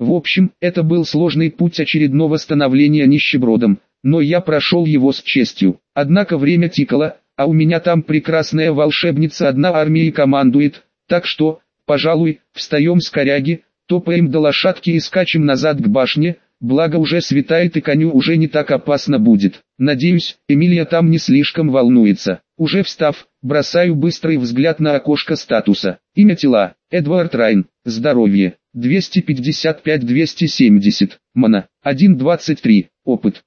В общем, это был сложный путь очередного становления нищебродом, но я прошел его с честью. Однако время тикало, а у меня там прекрасная волшебница одна армией командует, так что, пожалуй, встаем с коряги, топаем до лошадки и скачем назад к башне, благо уже светает и коню уже не так опасно будет. Надеюсь, Эмилия там не слишком волнуется. Уже встав, бросаю быстрый взгляд на окошко статуса. Имя тела: Эдвард Райн. Здоровье: 255-270. Мана: 1,23. Опыт: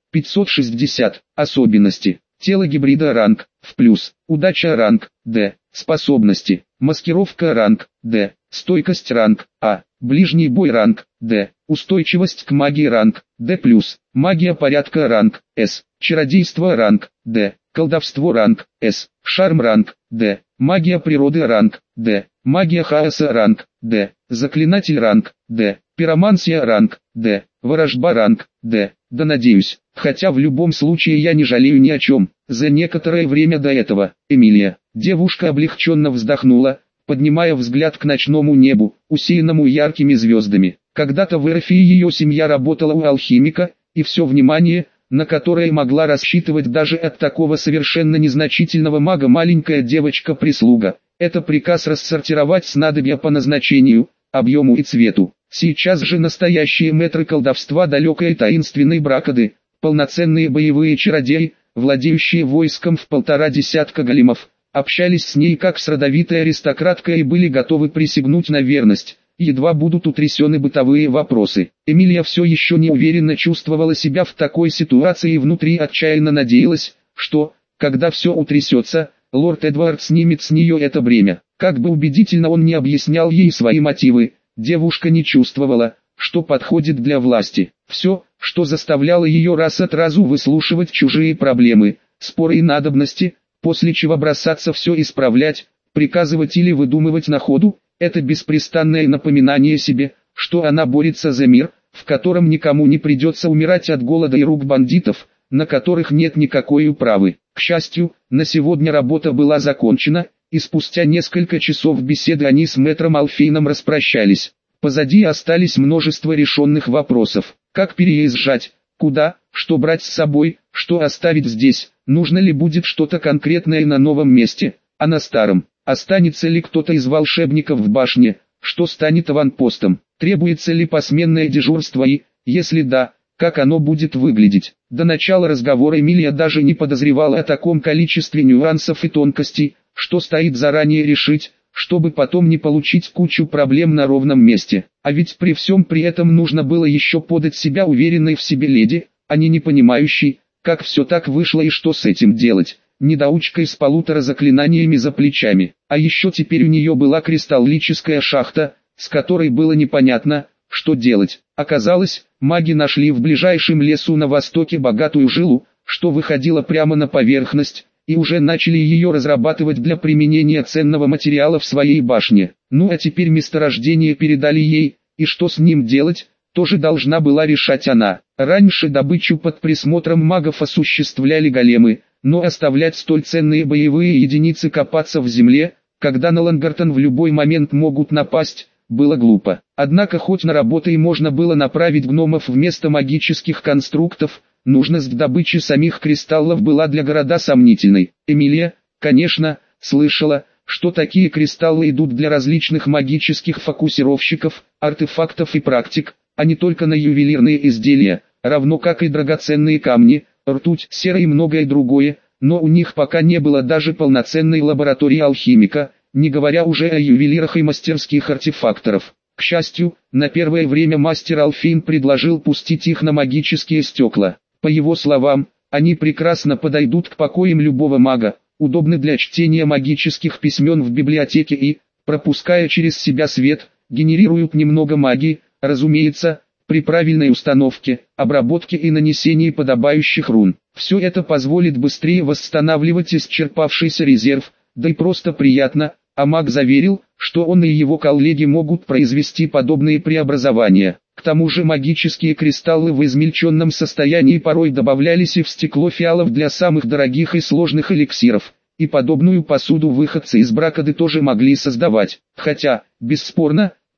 560. Особенности: тело гибрида ранг в плюс, удача ранг D, способности: маскировка ранг D, стойкость ранг А, ближний бой ранг D, устойчивость к магии ранг D+, магия порядка ранг S, чародейство ранг D, колдовство ранг S, шарм ранг D, магия природы ранг D, магия хаоса ранг D, заклинатель ранг D, пиромансия ранг D, ворожба ранг D. Да надеюсь, хотя в любом случае я не жалею ни о чем. За некоторое время до этого, Эмилия, девушка облегченно вздохнула, поднимая взгляд к ночному небу, усеянному яркими звездами. Когда-то в Эрфии ее семья работала у алхимика, и все внимание, на которое могла рассчитывать даже от такого совершенно незначительного мага маленькая девочка-прислуга, это приказ рассортировать снадобья по назначению, объему и цвету. Сейчас же настоящие мэтры колдовства далекой и таинственной Бракады, полноценные боевые чародеи, владеющие войском в 1,5 десятка големов, общались с ней как с родовитой аристократкой и были готовы присягнуть на верность, едва будут утрясены бытовые вопросы. Эмилия все еще неуверенно чувствовала себя в такой ситуации и внутри отчаянно надеялась, что, когда все утрясется, лорд Эдвард снимет с нее это бремя. Как бы убедительно он не объяснял ей свои мотивы, девушка не чувствовала, что подходит для власти. Все, что заставляло ее раз от разу выслушивать чужие проблемы, споры и надобности, после чего бросаться все исправлять, приказывать или выдумывать на ходу, это беспрестанное напоминание себе, что она борется за мир, в котором никому не придется умирать от голода и рук бандитов, на которых нет никакой управы. К счастью, на сегодня работа была закончена, и спустя несколько часов беседы они с мэтром Алфейном распрощались. Позади остались множество решенных вопросов. Как переезжать, куда, что брать с собой, что оставить здесь, нужно ли будет что-то конкретное на новом месте, а на старом, останется ли кто-то из волшебников в башне, что станет аванпостом, требуется ли посменное дежурство и, если да, как оно будет выглядеть. До начала разговора Эмилия даже не подозревала о таком количестве нюансов и тонкостей, что стоит заранее решить, чтобы потом не получить кучу проблем на ровном месте. А ведь при всем при этом нужно было еще подать себя уверенной в себе леди, а не понимающей, как все так вышло и что с этим делать, недоучкой с 1,5 заклинаниями за плечами. А еще теперь у нее была кристаллическая шахта, с которой было непонятно, что делать. Оказалось, маги нашли в ближайшем лесу на востоке богатую жилу, что выходила прямо на поверхность, и уже начали ее разрабатывать для применения ценного материала в своей башне. Ну а теперь месторождение передали ей, и что с ним делать, тоже должна была решать она. Раньше добычу под присмотром магов осуществляли големы, но оставлять столь ценные боевые единицы копаться в земле, когда на Лангартон в любой момент могут напасть, было глупо. Однако хоть на работы и можно было направить гномов вместо магических конструктов, нужность в добыче самих кристаллов была для города сомнительной. Эмилия, конечно, слышала, что такие кристаллы идут для различных магических фокусировщиков, артефактов и практик, а не только на ювелирные изделия, равно как и драгоценные камни, ртуть, сера и многое другое, но у них пока не было даже полноценной лаборатории алхимика, не говоря уже о ювелирах и мастерских артефакторов. К счастью, на первое время мастер Алфейн предложил пустить их на магические стекла. По его словам, они прекрасно подойдут к покоям любого мага, удобны для чтения магических письмен в библиотеке и, пропуская через себя свет, генерируют немного магии, разумеется, при правильной установке, обработке и нанесении подобающих рун. Все это позволит быстрее восстанавливать исчерпавшийся резерв, да и просто приятно, а маг заверил, что он и его коллеги могут произвести подобные преобразования. К тому же магические кристаллы в измельченном состоянии порой добавлялись и в стекло фиалов для самых дорогих и сложных эликсиров, и подобную посуду выходцы из Бракады тоже могли создавать. Хотя, бесспорно,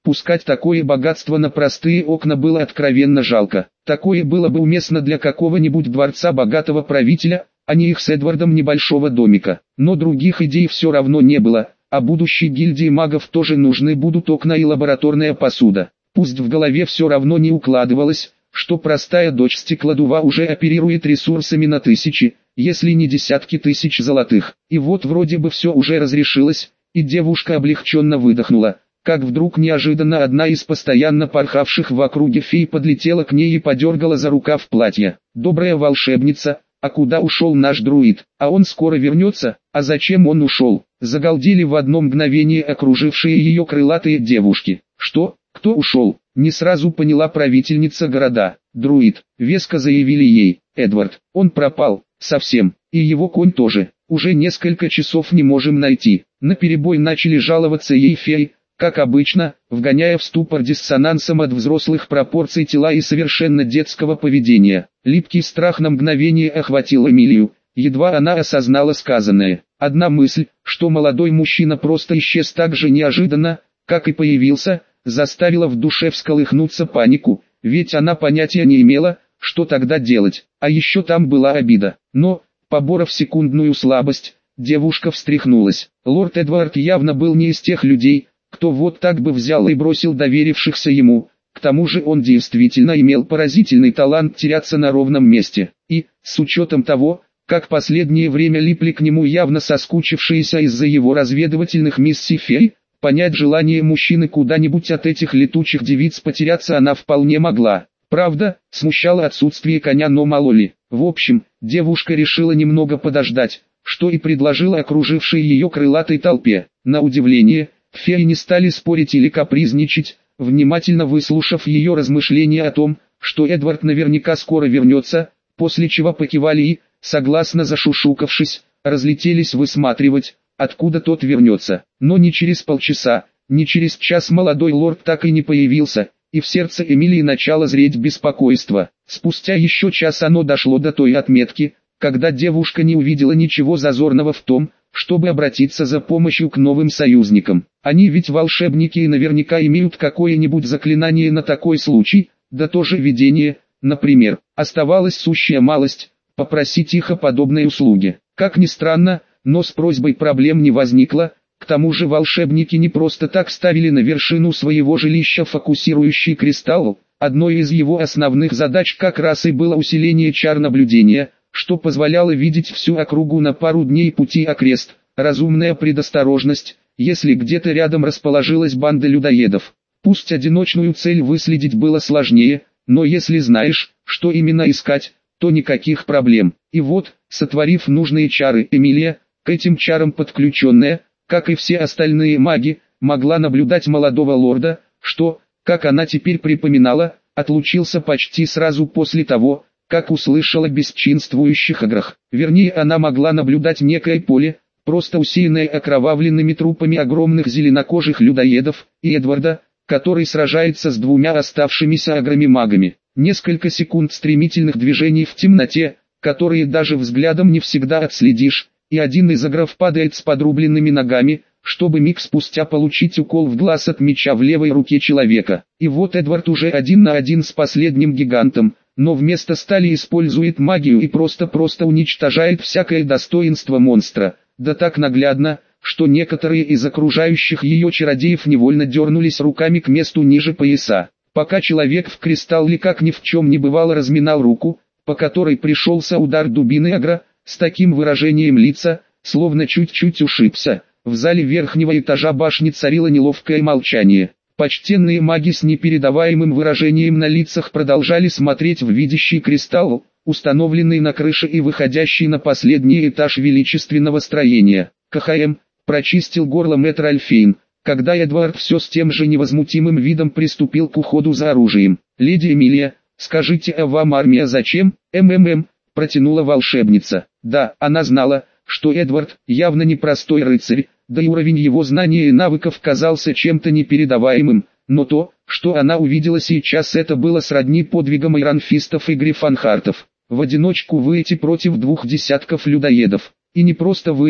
Пускать такое богатство на простые окна было откровенно жалко. Такое было бы уместно для какого-нибудь дворца богатого правителя, а не их с Эдвардом небольшого домика. Но других идей все равно не было, а будущей гильдии магов тоже нужны будут окна и лабораторная посуда. Пусть в голове все равно не укладывалось, что простая дочь стеклодува уже оперирует ресурсами на тысячи, если не десятки тысяч золотых. И вот вроде бы все уже разрешилось, и девушка облегченно выдохнула, как вдруг неожиданно одна из постоянно порхавших в округе фей подлетела к ней и подергала за рукав платья. «Добрая волшебница, а куда ушел наш друид? А он скоро вернется? А зачем он ушел?» Загалдели в одно мгновение окружившие ее крылатые девушки. «Что? Кто ушел?» Не сразу поняла правительница города. «Друид», веско заявили ей. «Эдвард, он пропал, совсем, и его конь тоже. Уже несколько часов не можем найти». Наперебой начали жаловаться ей феи, как обычно, вгоняя в ступор диссонансом от взрослых пропорций тела и совершенно детского поведения. Липкий страх на мгновение охватил Эмилию, едва она осознала сказанное. Одна мысль, что молодой мужчина просто исчез так же неожиданно, как и появился, заставила в душе всколыхнуться панику, ведь она понятия не имела, что тогда делать. А еще там была обида. Но, поборов секундную слабость, девушка встряхнулась. Лорд Эдвард явно был не из тех людей, кто вот так бы взял и бросил доверившихся ему. К тому же он действительно имел поразительный талант теряться на ровном месте. И, с учетом того, как последнее время липли к нему явно соскучившиеся из-за его разведывательных миссий феи, понять желание мужчины куда-нибудь от этих летучих девиц потеряться она вполне могла. Правда, смущало отсутствие коня, но мало ли. В общем, девушка решила немного подождать, что и предложила окружившей ее крылатой толпе. На удивление, феи не стали спорить или капризничать, внимательно выслушав ее размышления о том, что Эдвард наверняка скоро вернется, после чего покивали и, согласно зашушукавшись, разлетелись высматривать, откуда тот вернется. Но ни через полчаса, ни через час молодой лорд так и не появился, и в сердце Эмилии начало зреть беспокойство. Спустя еще час оно дошло до той отметки, когда девушка не увидела ничего зазорного в том, чтобы обратиться за помощью к новым союзникам. Они ведь волшебники и наверняка имеют какое-нибудь заклинание на такой случай, да тоже видение, например. Оставалась сущая малость – попросить их о подобной услуге. Как ни странно, но с просьбой проблем не возникло. К тому же волшебники не просто так ставили на вершину своего жилища фокусирующий кристалл. Одной из его основных задач как раз и было усиление чар наблюдения, что позволяло видеть всю округу на пару дней пути окрест. Разумная предосторожность, если где-то рядом расположилась банда людоедов. Пусть одиночную цель выследить было сложнее, но если знаешь, что именно искать, то никаких проблем. И вот, сотворив нужные чары, Эмилия, к этим чарам подключенная, как и все остальные маги, могла наблюдать молодого лорда, что, как она теперь припоминала, отлучился почти сразу после того, как услышала бесчинствующих играх. Вернее, она могла наблюдать некое поле, просто усеянное окровавленными трупами огромных зеленокожих людоедов, и Эдварда, который сражается с двумя оставшимися аграми-магами. Несколько секунд стремительных движений в темноте, которые даже взглядом не всегда отследишь, и один из агров падает с подрубленными ногами, чтобы миг спустя получить укол в глаз от меча в левой руке человека. И вот Эдвард уже 1 на 1 с последним гигантом, но вместо стали использует магию и просто уничтожает всякое достоинство монстра, да так наглядно, что некоторые из окружающих ее чародеев невольно дернулись руками к месту ниже пояса. Пока человек в кристалле как ни в чем не бывало разминал руку, по которой пришелся удар дубины агра, с таким выражением лица, словно чуть-чуть ушибся, в зале верхнего этажа башни царило неловкое молчание. Почтенные маги с непередаваемым выражением на лицах продолжали смотреть в видящий кристалл, установленный на крыше и выходящий на последний этаж величественного строения. КХМ, прочистил горло мэтр Альфейн, когда Эдвард все с тем же невозмутимым видом приступил к уходу за оружием. «Леди Эмилия, скажите, а вам армия зачем?» протянула волшебница. Да, она знала, что Эдвард явно непростой рыцарь, да и уровень его знаний и навыков казался чем-то непередаваемым, но то, что она увидела сейчас, это было сродни подвигам иранфистов и грифонхартов. В одиночку выйти против 2 десятков людоедов. И не просто выйти,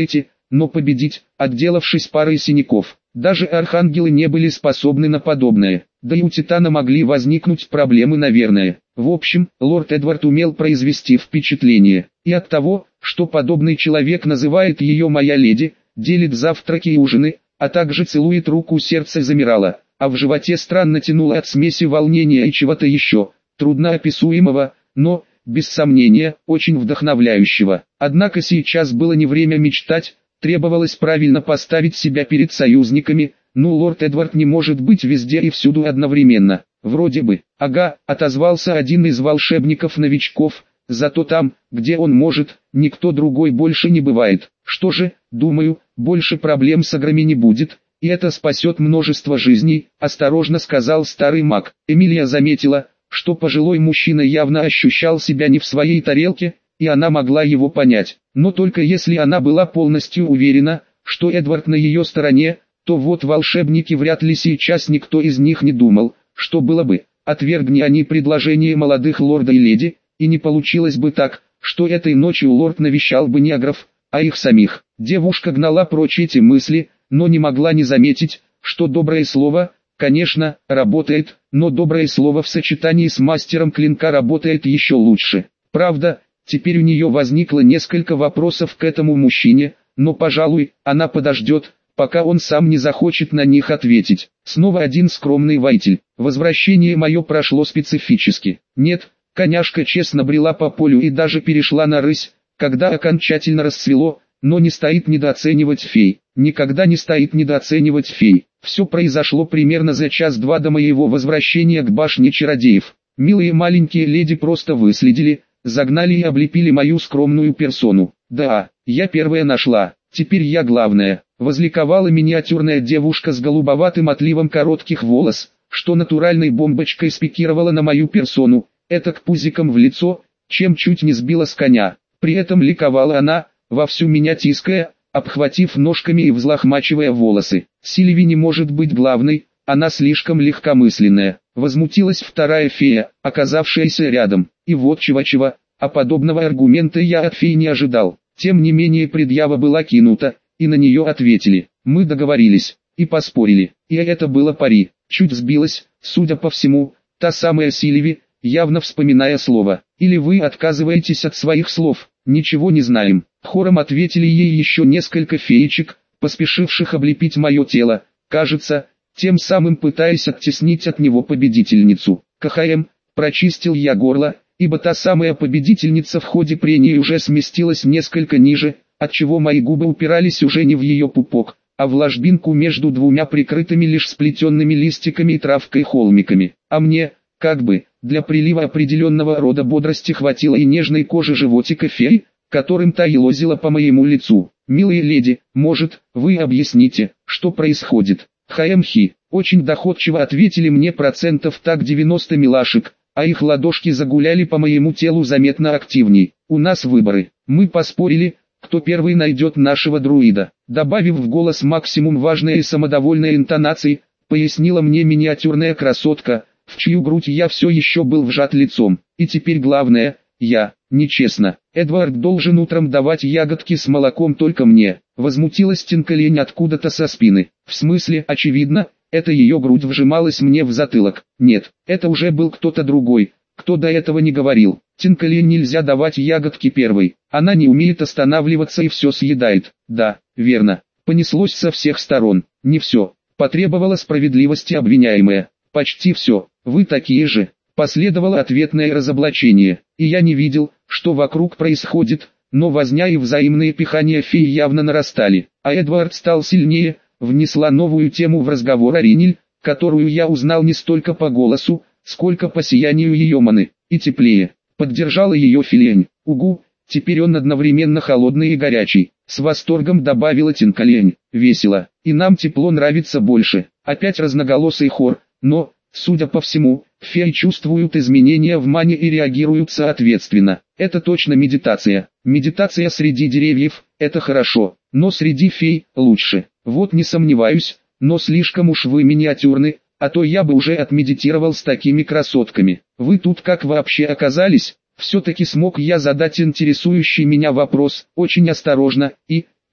но победить, отделавшись парой синяков. Даже архангелы не были способны на подобное, да и у Титана могли возникнуть проблемы, наверное. В общем, лорд Эдвард умел произвести впечатление, и от того, что подобный человек называет ее «моя леди», делит завтраки и ужины, а также целует руку, сердце замирало, а в животе странно тянуло от смеси волнения и чего-то еще, трудноописуемого, но, без сомнения, очень вдохновляющего. Однако сейчас было не время мечтать, требовалось правильно поставить себя перед союзниками. Ну, лорд Эдвард не может быть везде и всюду одновременно. Вроде бы. Ага, отозвался один из волшебников-новичков, зато там, где он может, никто другой больше не бывает. Что же, думаю, больше проблем с аграми не будет, и это спасет множество жизней, осторожно сказал старый маг. Эмилия заметила, что пожилой мужчина явно ощущал себя не в своей тарелке, и она могла его понять. Но только если она была полностью уверена, что Эдвард на ее стороне, то вот волшебники вряд ли сейчас никто из них не думал, что было бы, отвергни они предложение молодых лорда и леди, и не получилось бы так, что этой ночью лорд навещал бы не агров, а их самих. Девушка гнала прочь эти мысли, но не могла не заметить, что доброе слово, конечно, работает, но доброе слово в сочетании с мастером клинка работает еще лучше. Правда, теперь у нее возникло несколько вопросов к этому мужчине, но, пожалуй, она подождет, пока он сам не захочет на них ответить. Снова один скромный воитель. Возвращение мое прошло специфически. Нет, коняшка честно брела по полю и даже перешла на рысь, когда окончательно расцвело, но не стоит недооценивать фей. Никогда не стоит недооценивать фей. Все произошло примерно за час-два до моего возвращения к башне чародеев. Милые маленькие леди просто выследили, загнали и облепили мою скромную персону. Да, я первая нашла, теперь я главная. Возликовала миниатюрная девушка с голубоватым отливом коротких волос, что натуральной бомбочкой спикировала на мою персону, этак пузиком в лицо, чем чуть не сбила с коня. При этом ликовала она, вовсю меня тиская, обхватив ножками и взлохмачивая волосы. Сильви не может быть главной, она слишком легкомысленная. Возмутилась вторая фея, оказавшаяся рядом. И вот чего-чего, а подобного аргумента я от феи не ожидал. Тем не менее предъява была кинута, и на нее ответили. Мы договорились, и поспорили, и это было пари. Чуть сбилась, судя по всему, та самая Сильви, явно вспоминая слово. Или вы отказываетесь от своих слов, ничего не знаем. Хором ответили ей еще несколько феечек, поспешивших облепить мое тело, кажется, тем самым пытаясь оттеснить от него победительницу. КХМ, прочистил я горло, ибо та самая победительница в ходе прений уже сместилась несколько ниже, отчего мои губы упирались уже не в ее пупок, а в ложбинку между двумя прикрытыми лишь сплетенными листиками и травкой холмиками. А мне, как бы, для прилива определенного рода бодрости хватило и нежной кожи животика феи, которым та елозила по моему лицу. Милые леди, может, вы объясните, что происходит? ХМХи, очень доходчиво ответили мне процентов так 90 милашек, а их ладошки загуляли по моему телу заметно активней. У нас выборы, мы поспорили, кто первый найдет нашего друида. Добавив в голос максимум важной и самодовольной интонации, пояснила мне миниатюрная красотка, в чью грудь я все еще был вжат лицом. И теперь главное, я, нечестно, Эдвард должен утром давать ягодки с молоком только мне. Возмутилась Тинкалень откуда-то со спины. В смысле, очевидно, это ее грудь вжималась мне в затылок. Нет, это уже был кто-то другой, кто до этого не говорил. Тинкалень нельзя давать ягодки первой, она не умеет останавливаться и все съедает. Да, верно, понеслось со всех сторон. Не все, потребовала справедливости обвиняемая. Почти все, вы такие же. Последовало ответное разоблачение, и я не видел, что вокруг происходит, но возня и взаимные пихания феи явно нарастали. А Эдвард стал сильнее, внесла новую тему в разговор Аринель, которую я узнал не столько по голосу, сколько по сиянию ее маны, и теплее. Поддержала ее Филень. Угу, теперь он одновременно холодный и горячий. С восторгом добавила Тинкалень. Весело, и нам тепло нравится больше. Опять разноголосый хор, но, судя по всему, феи чувствуют изменения в мане и реагируют соответственно. Это точно медитация. Медитация среди деревьев – это хорошо, но среди фей – лучше. Вот не сомневаюсь, но слишком уж вы миниатюрны, а то я бы уже отмедитировал с такими красотками. Вы тут как вообще оказались? Все-таки смог я задать интересующий меня вопрос, очень осторожно, и,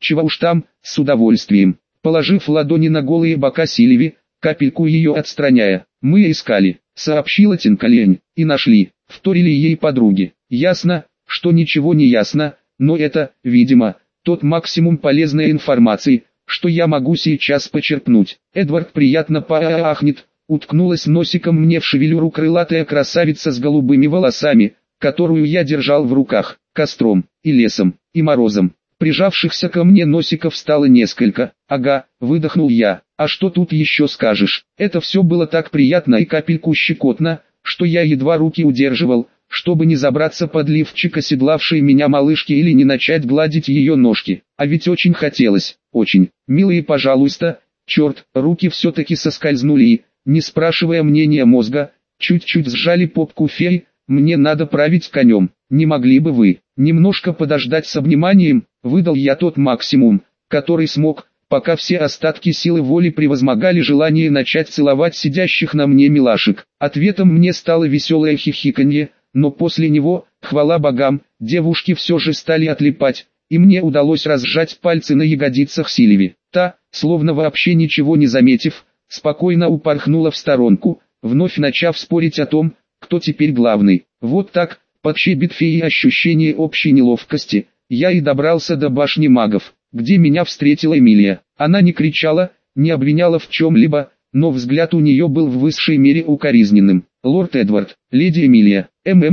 чего уж там, с удовольствием. Положив ладони на голые бока Сильви, капельку ее отстраняя, мы искали, сообщила Тинкалень, и нашли, вторили ей подруги. Ясно, что ничего не ясно, но это, видимо, тот максимум полезной информации, что я могу сейчас почерпнуть. Эдвард приятно поахнет, уткнулась носиком мне в шевелюру крылатая красавица с голубыми волосами, которую я держал в руках. Костром, и лесом, и морозом. Прижавшихся ко мне носиков стало несколько. Ага, выдохнул я. А что тут еще скажешь? Это все было так приятно и капельку щекотно, что я едва руки удерживал, чтобы не забраться под лифчик оседлавшей меня малышки или не начать гладить ее ножки. А ведь очень хотелось, очень. Милые, пожалуйста, черт, руки все-таки соскользнули и, не спрашивая мнения мозга, чуть-чуть сжали попку феи. Мне надо править конем. Не могли бы вы немножко подождать с обниманием? Выдал я тот максимум, который смог, пока все остатки силы воли превозмогали желание начать целовать сидящих на мне милашек. Ответом мне стало веселое хихиканье, но после него, хвала богам, девушки все же стали отлипать, и мне удалось разжать пальцы на ягодицах Сильви. Та, словно вообще ничего не заметив, спокойно упорхнула в сторонку, вновь начав спорить о том, кто теперь главный. Вот так, под щебет феи ощущение общей неловкости, я и добрался до башни магов, где меня встретила Эмилия. Она не кричала, не обвиняла в чем-либо, но взгляд у нее был в высшей мере укоризненным. «Лорд Эдвард, леди Эмилия,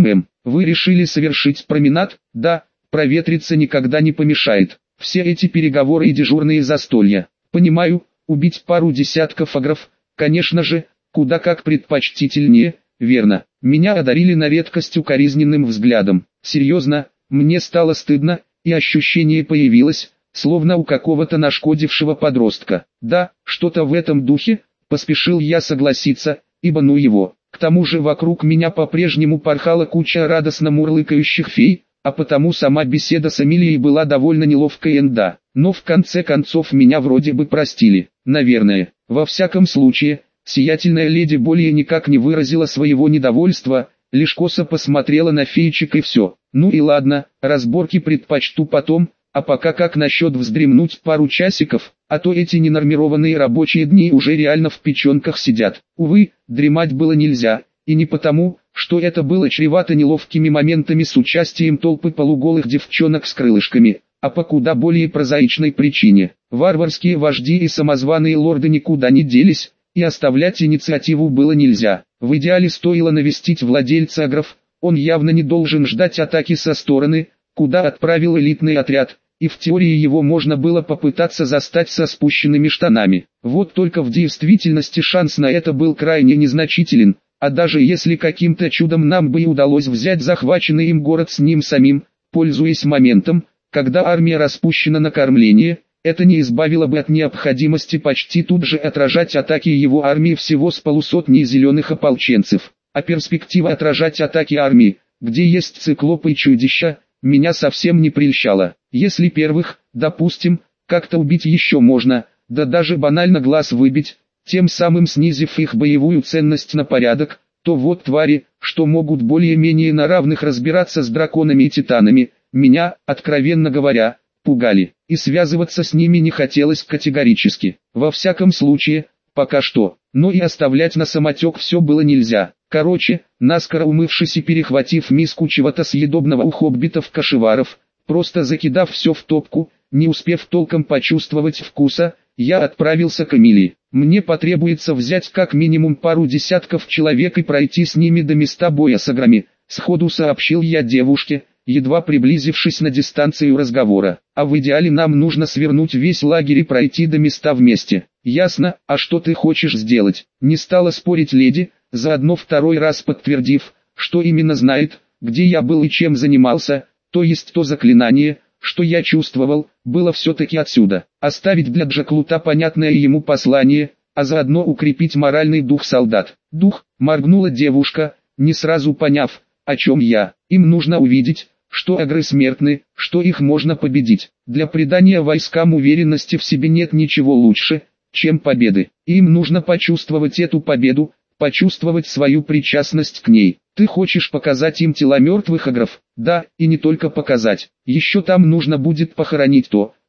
вы решили совершить променад?» «Да, проветриться никогда не помешает. Все эти переговоры и дежурные застолья. Понимаю, убить пару десятков агров, конечно же, куда как предпочтительнее». «Верно, меня одарили на редкость укоризненным взглядом. Серьезно, мне стало стыдно, и ощущение появилось, словно у какого-то нашкодившего подростка. Да, что-то в этом духе, поспешил я согласиться, ибо ну его. К тому же вокруг меня по-прежнему порхала куча радостно мурлыкающих фей, а потому сама беседа с Эмилией была довольно неловкой и да. Но в конце концов меня вроде бы простили, наверное. Во всяком случае, сиятельная леди более никак не выразила своего недовольства, лишь косо посмотрела на феечек и все. Ну и ладно, разборки предпочту потом, а пока как насчет вздремнуть пару часиков, а то эти ненормированные рабочие дни уже реально в печенках сидят. Увы, дремать было нельзя, и не потому, что это было чревато неловкими моментами с участием толпы полуголых девчонок с крылышками, а по куда более прозаичной причине. Варварские вожди и самозваные лорды никуда не делись, и оставлять инициативу было нельзя. В идеале стоило навестить владельца агров, он явно не должен ждать атаки со стороны, куда отправил элитный отряд, и в теории его можно было попытаться застать со спущенными штанами. Вот только в действительности шанс на это был крайне незначителен, а даже если каким-то чудом нам бы и удалось взять захваченный им город с ним самим, пользуясь моментом, когда армия распущена на кормление, это не избавило бы от необходимости почти тут же отражать атаки его армии всего с полусотни зеленых ополченцев. А перспектива отражать атаки армии, где есть циклопы и чудища, меня совсем не прельщала. Если первых, допустим, как-то убить еще можно, да даже банально глаз выбить, тем самым снизив их боевую ценность на порядок, то вот твари, что могут более-менее на равных разбираться с драконами и титанами, меня, откровенно говоря, пугали, и связываться с ними не хотелось категорически. Во всяком случае, пока что, но и оставлять на самотек все было нельзя. Короче, наскоро умывшись и перехватив миску чего-то съедобного у хоббитов-кошеваров, просто закидав все в топку, не успев толком почувствовать вкуса, я отправился к Эмилии. Мне потребуется взять как минимум пару десятков человек и пройти с ними до места боя с аграми, сходу сообщил я девушке, едва приблизившись на дистанцию разговора. А в идеале нам нужно свернуть весь лагерь и пройти до места вместе. Ясно, а что ты хочешь сделать? Не стала спорить леди, заодно второй раз подтвердив, что именно знает, где я был и чем занимался, то есть то заклинание, что я чувствовал, было все-таки отсюда. Оставить для Джаклута понятное ему послание, а заодно укрепить моральный дух солдат. Дух, моргнула девушка, не сразу поняв, о чем я. Им нужно увидеть, что агры смертны, что их можно победить. Для придания войскам уверенности в себе нет ничего лучше, чем победы. Им нужно почувствовать эту победу, почувствовать свою причастность к ней. Ты хочешь показать им тела мертвых агров? Да, и не только показать. Еще там нужно будет похоронить то,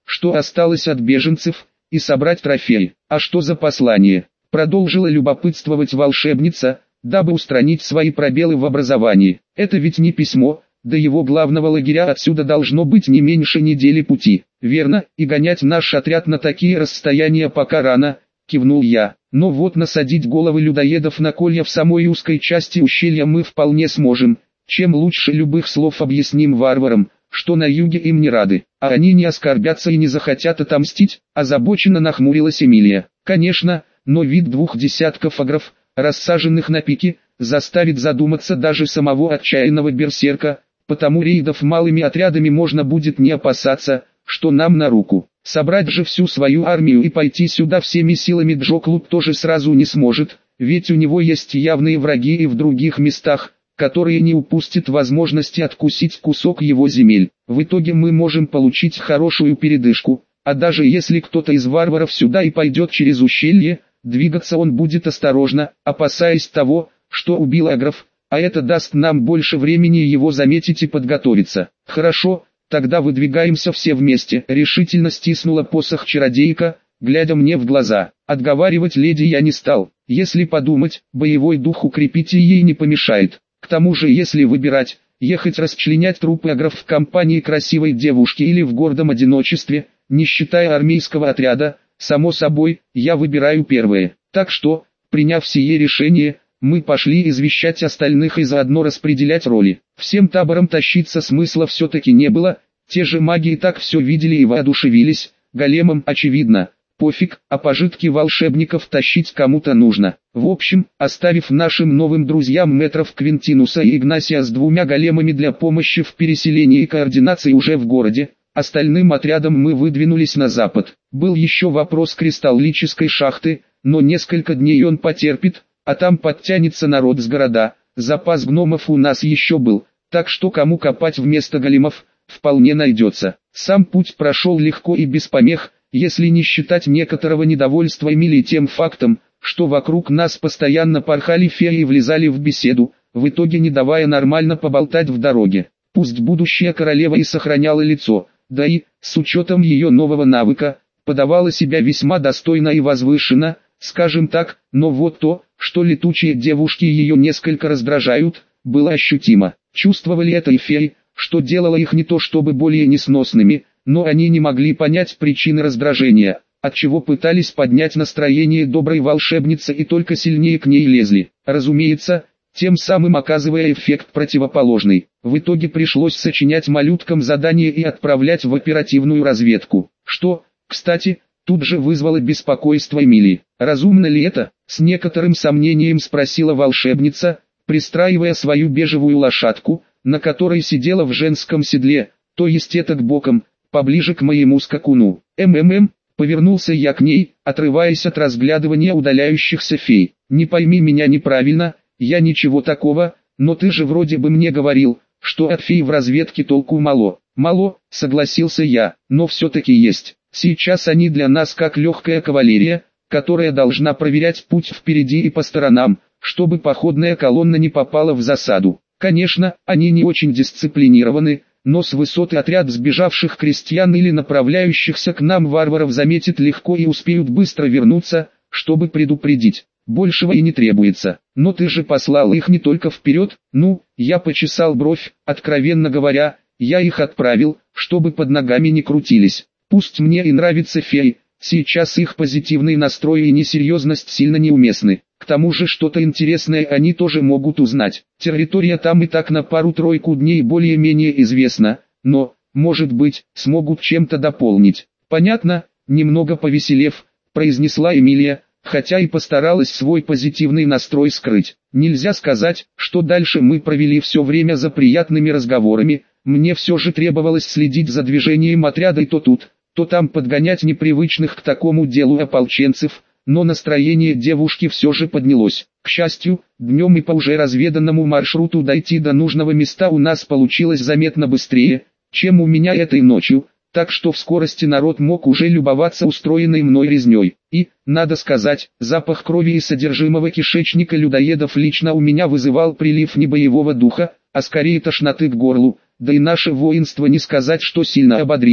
что осталось от беженцев, и собрать трофеи. А что за послание? Продолжила любопытствовать волшебница, дабы устранить свои пробелы в образовании. Это ведь не письмо, до его главного лагеря отсюда должно быть не меньше недели пути. Верно, и гонять наш отряд на такие расстояния пока рано, кивнул я. Но вот насадить головы людоедов на колья в самой узкой части ущелья мы вполне сможем. Чем лучше любых слов объясним варварам, что на юге им не рады, а они не оскорбятся и не захотят отомстить, озабоченно нахмурилась Эмилия. Конечно, но вид 2 десятков агров, рассаженных на пике, заставит задуматься даже самого отчаянного берсерка, потому рейдов малыми отрядами можно будет не опасаться, что нам на руку. Собрать же всю свою армию и пойти сюда всеми силами Джоклуб тоже сразу не сможет, ведь у него есть явные враги и в других местах, которые не упустят возможности откусить кусок его земель. В итоге мы можем получить хорошую передышку, а даже если кто-то из варваров сюда и пойдет через ущелье, двигаться он будет осторожно, опасаясь того, что убил агров, а это даст нам больше времени его заметить и подготовиться. Хорошо, тогда выдвигаемся все вместе, решительно стиснула посох чародейка, глядя мне в глаза. Отговаривать леди я не стал, если подумать, боевой дух укрепить ей не помешает. К тому же если выбирать, ехать расчленять трупы агров в компании красивой девушки или в гордом одиночестве, не считая армейского отряда, само собой, я выбираю первое. Так что, приняв сие решение, мы пошли извещать остальных и заодно распределять роли. Всем табором тащиться смысла все-таки не было, те же маги и так все видели и воодушевились, големам очевидно. Пофиг, а пожитки волшебников тащить кому-то нужно. В общем, оставив нашим новым друзьям метров Квинтинуса и Игнасия с 2 големами для помощи в переселении и координации уже в городе, остальным отрядом мы выдвинулись на запад. Был еще вопрос кристаллической шахты, но несколько дней он потерпит, а там подтянется народ с города. Запас гномов у нас еще был, так что кому копать вместо големов, вполне найдется. Сам путь прошел легко и без помех, если не считать некоторого недовольства Эмилии тем фактом, что вокруг нас постоянно порхали феи и влезали в беседу, в итоге не давая нормально поболтать в дороге. Пусть будущая королева и сохраняла лицо, да и, с учетом ее нового навыка, подавала себя весьма достойно и возвышенно, скажем так, но вот то, что летучие девушки ее несколько раздражают, было ощутимо. Чувствовали это и феи, что делало их не то чтобы более несносными, но они не могли понять причины раздражения, отчего пытались поднять настроение доброй волшебницы и только сильнее к ней лезли. Разумеется, тем самым оказывая эффект противоположный. В итоге пришлось сочинять малюткам задание и отправлять в оперативную разведку. Что, кстати, тут же вызвало беспокойство Эмилии. Разумно ли это? С некоторым сомнением спросила волшебница, пристраивая свою бежевую лошадку, на которой сидела в женском седле, то есть этак боком, поближе к моему скакуну. Повернулся я к ней, отрываясь от разглядывания удаляющихся фей. Не пойми меня неправильно, я ничего такого, но ты же вроде бы мне говорил, что от фей в разведке толку мало. Мало, согласился я, но все-таки есть. Сейчас они для нас как легкая кавалерия, которая должна проверять путь впереди и по сторонам, чтобы походная колонна не попала в засаду. Конечно, они не очень дисциплинированы, но с высоты отряд сбежавших крестьян или направляющихся к нам варваров заметит легко и успеют быстро вернуться, чтобы предупредить. Большего и не требуется. Но ты же послал их не только вперед. Ну, я почесал бровь, откровенно говоря, я их отправил, чтобы под ногами не крутились. Пусть мне и нравится феи, сейчас их позитивный настрой и несерьезность сильно неуместны. К тому же что-то интересное они тоже могут узнать. Территория там и так на пару-тройку дней более-менее известна, но, может быть, смогут чем-то дополнить. Понятно, немного повеселев, произнесла Эмилия, хотя и постаралась свой позитивный настрой скрыть. Нельзя сказать, что дальше мы провели все время за приятными разговорами, мне все же требовалось следить за движением отряда и то тут, то там подгонять непривычных к такому делу ополченцев, но настроение девушки все же поднялось. К счастью, днем и по уже разведанному маршруту дойти до нужного места у нас получилось заметно быстрее, чем у меня этой ночью, так что в скорости народ мог уже любоваться устроенной мной резней. И, надо сказать, запах крови и содержимого кишечника людоедов лично у меня вызывал прилив не боевого духа, а скорее тошноты к горлу, да и наше воинство не сказать, что сильно ободрилось.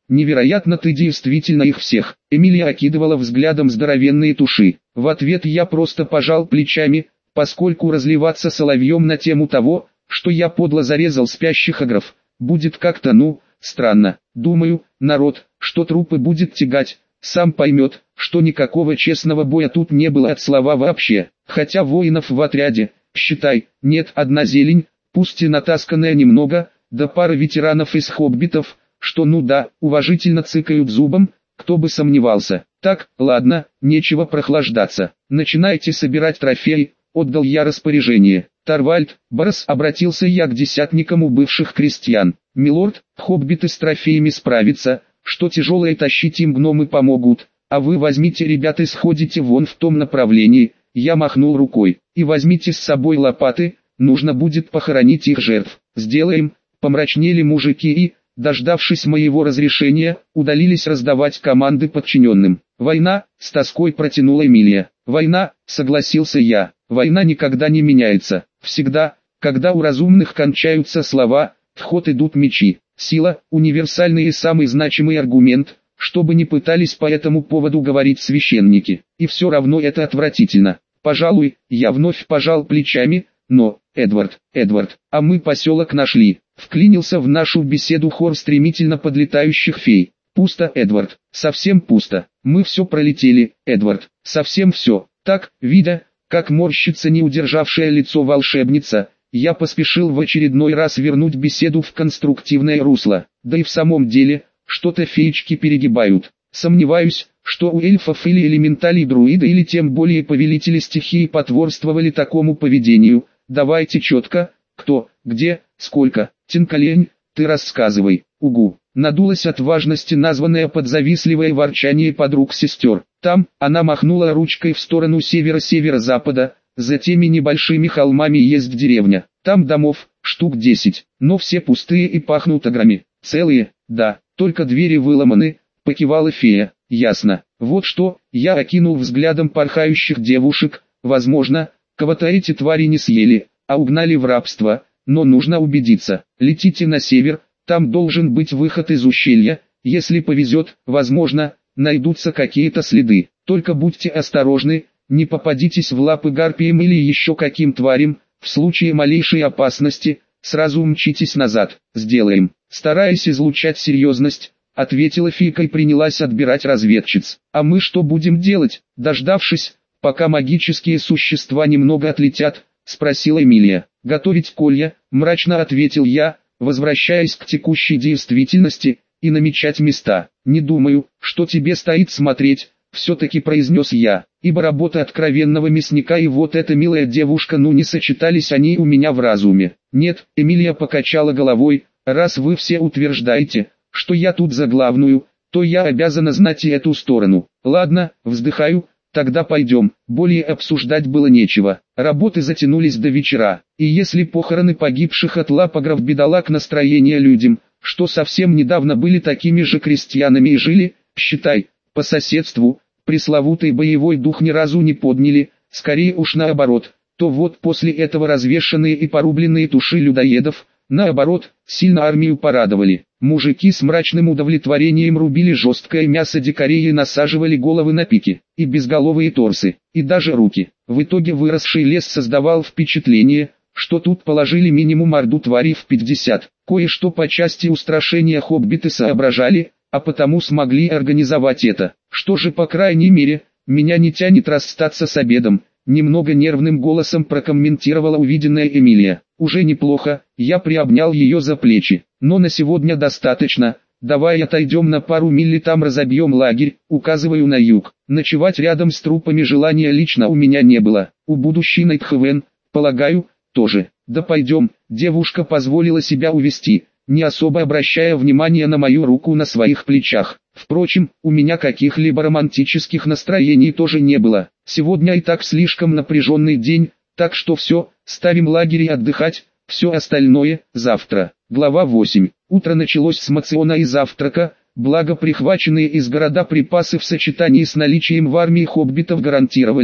невероятно, ты действительно их всех. Эмилия окидывала взглядом здоровенные туши. В ответ я просто пожал плечами, поскольку разливаться соловьем на тему того, что я подло зарезал спящих агров, будет как-то странно. Думаю, народ, что трупы будет тягать, сам поймет, что никакого честного боя тут не было от слова вообще. Хотя воинов в отряде, считай, нет, одна зелень, пусть и натасканная немного, да пара ветеранов из хоббитов, что уважительно цыкают зубом, кто бы сомневался. Так, ладно, нечего прохлаждаться. Начинайте собирать трофеи, отдал я распоряжение. Торвальд, Барс, обратился я к десятникам у бывших крестьян. Милорд, хоббиты с трофеями справятся, что тяжелое тащить им гномы помогут, а вы возьмите ребят и сходите вон в том направлении. Я махнул рукой. И возьмите с собой лопаты, нужно будет похоронить их жертв. Сделаем. Помрачнели мужики и, дождавшись моего разрешения, удалились раздавать команды подчиненным. «Война», — с тоской протянула Эмилия. «Война», — согласился я. «Война никогда не меняется. Всегда, когда у разумных кончаются слова, в ход идут мечи. Сила — универсальный и самый значимый аргумент, что бы ни пытались по этому поводу говорить священники. И все равно это отвратительно. Пожалуй, я вновь пожал плечами, но, Эдвард, а мы поселок нашли». Вклинился в нашу беседу хор стремительно подлетающих фей. «Пусто, Эдвард, совсем пусто. Мы все пролетели, Эдвард, совсем все». Так, видя, как морщится не удержавшее лицо волшебница, я поспешил в очередной раз вернуть беседу в конструктивное русло. Да и в самом деле, что-то феечки перегибают. Сомневаюсь, что у эльфов или элементалей друиды или тем более повелители стихии потворствовали такому поведению. Давайте четко, кто, где, сколько. Тинкалень, ты рассказывай. Угу. Надулась от важности названное под завистливое ворчание подруг-сестер. Там, она махнула ручкой в сторону севера-северо-запада, за теми небольшими холмами есть деревня. Там домов, штук 10, но все пустые и пахнут аграми. Целые, да, только двери выломаны, покивала фея. Ясно. Вот что, я окинул взглядом порхающих девушек, возможно, кого-то эти твари не съели, а угнали в рабство, но нужно убедиться. Летите на север, там должен быть выход из ущелья, если повезет, возможно, найдутся какие-то следы. Только будьте осторожны, не попадитесь в лапы гарпиям или еще каким тварям, в случае малейшей опасности, сразу мчитесь назад. Сделаем. Стараясь излучать серьезность, ответила фейка и принялась отбирать разведчиц. А мы что будем делать, дождавшись, пока магические существа немного отлетят, спросила Эмилия. Готовить колья, мрачно ответил я, возвращаясь к текущей действительности, и намечать места. Не думаю, что тебе стоит смотреть, все-таки произнес я, ибо работа откровенного мясника и вот эта милая девушка не сочетались они у меня в разуме. Нет, Эмилия покачала головой, раз вы все утверждаете, что я тут за главную, то я обязана знать и эту сторону. Ладно, вздыхаю. Тогда пойдем, более обсуждать было нечего. Работы затянулись до вечера, и если похороны погибших от лап агров бедолаг настроение людям, что совсем недавно были такими же крестьянами и жили, считай, по соседству, пресловутый боевой дух ни разу не подняли, скорее уж наоборот, то вот после этого развешанные и порубленные туши людоедов, наоборот, сильно армию порадовали. Мужики с мрачным удовлетворением рубили жесткое мясо дикарей и насаживали головы на пики, и безголовые торсы, и даже руки. В итоге выросший лес создавал впечатление, что тут положили минимум орду тварей в 50. Кое-что по части устрашения хоббиты соображали, а потому смогли организовать это. Что же, по крайней мере, меня не тянет расстаться с обедом. Немного нервным голосом прокомментировала увиденная Эмилия. Уже неплохо, я приобнял ее за плечи. Но на сегодня достаточно, давай отойдем на пару миль и там разобьем лагерь, указываю на юг. Ночевать рядом с трупами желания лично у меня не было. У будущей Найтхевен, полагаю, тоже. Да пойдем, девушка позволила себя увести, не особо обращая внимания на мою руку на своих плечах. Впрочем, у меня каких-либо романтических настроений тоже не было. Сегодня и так слишком напряженный день, так что все, ставим лагерь и отдыхать, все остальное завтра. Глава 8. Утро началось с мациона и завтрака, благо прихваченные из города припасы в сочетании с наличием в армии хоббитов гарантировали,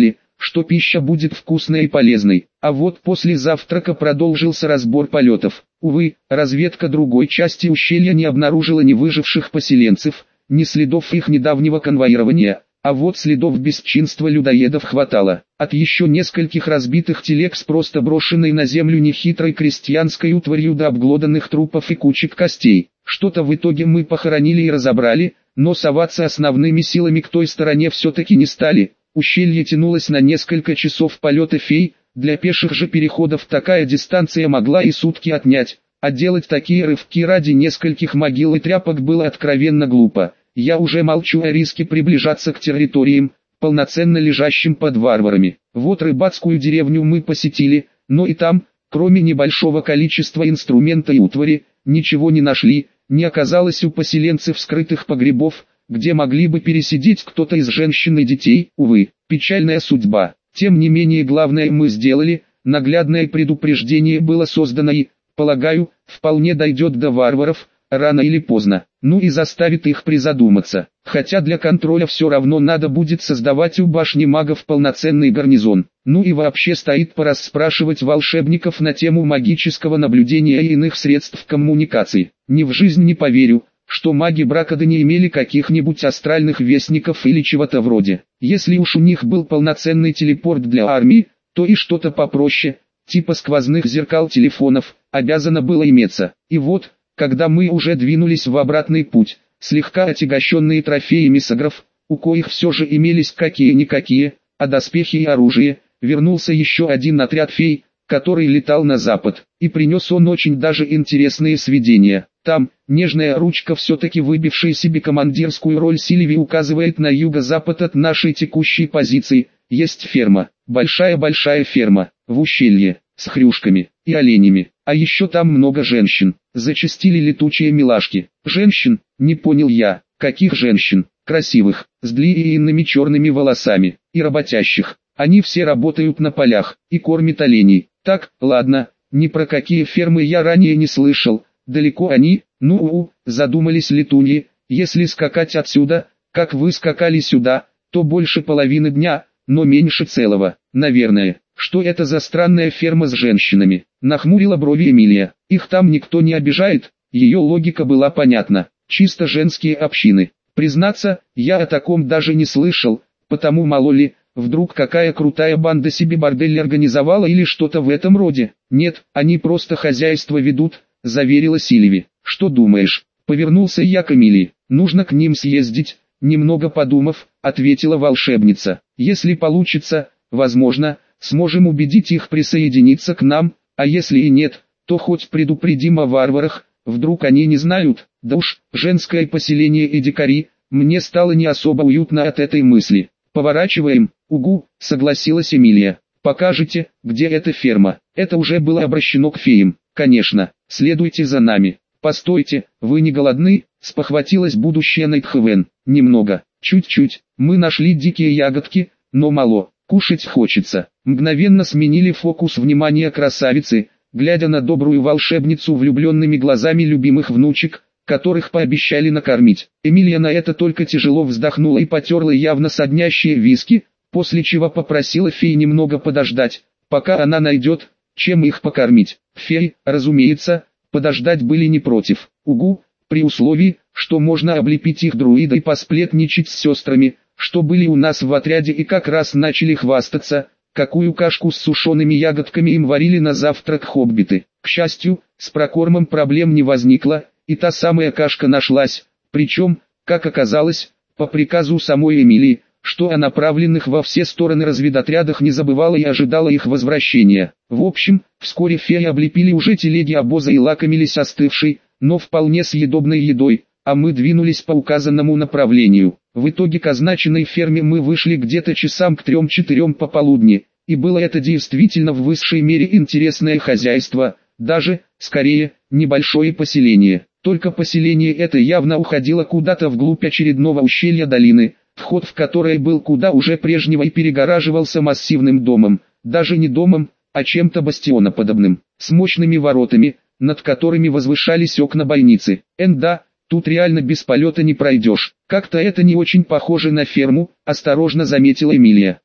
что пища будет вкусной и полезной. А вот после завтрака продолжился разбор полетов. Увы, разведка другой части ущелья не обнаружила ни выживших поселенцев, ни следов их недавнего конвоирования, а вот следов бесчинства людоедов хватало. От еще нескольких разбитых телег с просто брошенной на землю нехитрой крестьянской утварью до обглоданных трупов и кучек костей. Что-то в итоге мы похоронили и разобрали, но соваться основными силами к той стороне все-таки не стали. Ущелье тянулось на несколько часов полета фей, для пеших же переходов такая дистанция могла и сутки отнять, а делать такие рывки ради нескольких могил и тряпок было откровенно глупо. Я уже молчу о риске приближаться к территориям, полноценно лежащим под варварами. Вот рыбацкую деревню мы посетили, но и там, кроме небольшого количества инструмента и утвари, ничего не нашли, не оказалось у поселенцев скрытых погребов, где могли бы пересидеть кто-то из женщин и детей, увы, печальная судьба. Тем не менее главное мы сделали, наглядное предупреждение было создано и, полагаю, вполне дойдет до варваров, рано или поздно, ну и заставит их призадуматься. Хотя для контроля все равно надо будет создавать у башни магов полноценный гарнизон. Ну и вообще стоит порасспрашивать волшебников на тему магического наблюдения и иных средств коммуникации. Ни в жизнь не поверю, что маги Бракады не имели каких-нибудь астральных вестников или чего-то вроде. Если уж у них был полноценный телепорт для армии, то и что-то попроще, типа сквозных зеркал телефонов, обязано было иметься. И вот, когда мы уже двинулись в обратный путь, слегка отягощенные трофеями сагров, у коих все же имелись какие-никакие, а доспехи и оружие, вернулся еще один отряд фей, который летал на запад, и принес он очень даже интересные сведения. Там, нежная ручка все-таки выбившая себе командирскую роль Сильви указывает на юго-запад от нашей текущей позиции, есть ферма, большая-большая ферма, в ущелье, с хрюшками и оленями, а еще там много женщин, зачастили летучие милашки. Женщин, не понял я, каких женщин, красивых, с длинными черными волосами, и работящих, они все работают на полях, и кормят оленей. Так, ладно, ни про какие фермы я ранее не слышал, далеко они, задумались летуньи, если скакать отсюда, как вы скакали сюда, то больше половины дня, но меньше целого, наверное. Что это за странная ферма с женщинами? Нахмурила брови Эмилия. Их там никто не обижает, ее логика была понятна, чисто женские общины. Признаться, я о таком даже не слышал, потому мало ли, вдруг какая крутая банда себе бордель организовала или что-то в этом роде. Нет, они просто хозяйство ведут, заверила Сильви. Что думаешь? Повернулся я к Эмилии. Нужно к ним съездить, немного подумав, ответила волшебница. Если получится, возможно, сможем убедить их присоединиться к нам, а если и нет, то хоть предупредим о варварах, вдруг они не знают. Да уж, женское поселение и дикари, мне стало не особо уютно от этой мысли. Поворачиваем, угу, согласилась Эмилия. Покажете, где эта ферма? Это уже было обращено к феям. Конечно, следуйте за нами. Постойте, вы не голодны? Спохватилась будущая Найтхевен. Немного, чуть-чуть. Мы нашли дикие ягодки, но мало. Кушать хочется. Мгновенно сменили фокус внимания красавицы, глядя на добрую волшебницу влюбленными глазами любимых внучек, которых пообещали накормить. Эмилия на это только тяжело вздохнула и потерла явно соднящие виски, после чего попросила феи немного подождать, пока она найдет, чем их покормить. Феи, разумеется, подождать были не против. Угу, при условии, что можно облепить их друидой и посплетничать с сестрами, что были у нас в отряде и как раз начали хвастаться, какую кашку с сушеными ягодками им варили на завтрак хоббиты. К счастью, с прокормом проблем не возникло, и та самая кашка нашлась, причем, как оказалось, по приказу самой Эмилии, что о направленных во все стороны разведотрядах не забывала и ожидала их возвращения. В общем, вскоре феи облепили уже телеги обоза и лакомились остывшей, но вполне съедобной едой, а мы двинулись по указанному направлению. В итоге к означенной ферме мы вышли где-то часам к 3-4 пополудни, и было это действительно в высшей мере интересное хозяйство, даже, скорее, небольшое поселение. Только поселение это явно уходило куда-то вглубь очередного ущелья долины, вход в которое был куда уже прежнего и перегораживался массивным домом, даже не домом, а чем-то бастионоподобным, с мощными воротами, над которыми возвышались окна бойницы. Да, тут реально без полета не пройдешь. Как-то это не очень похоже на ферму, осторожно заметила Эмилия.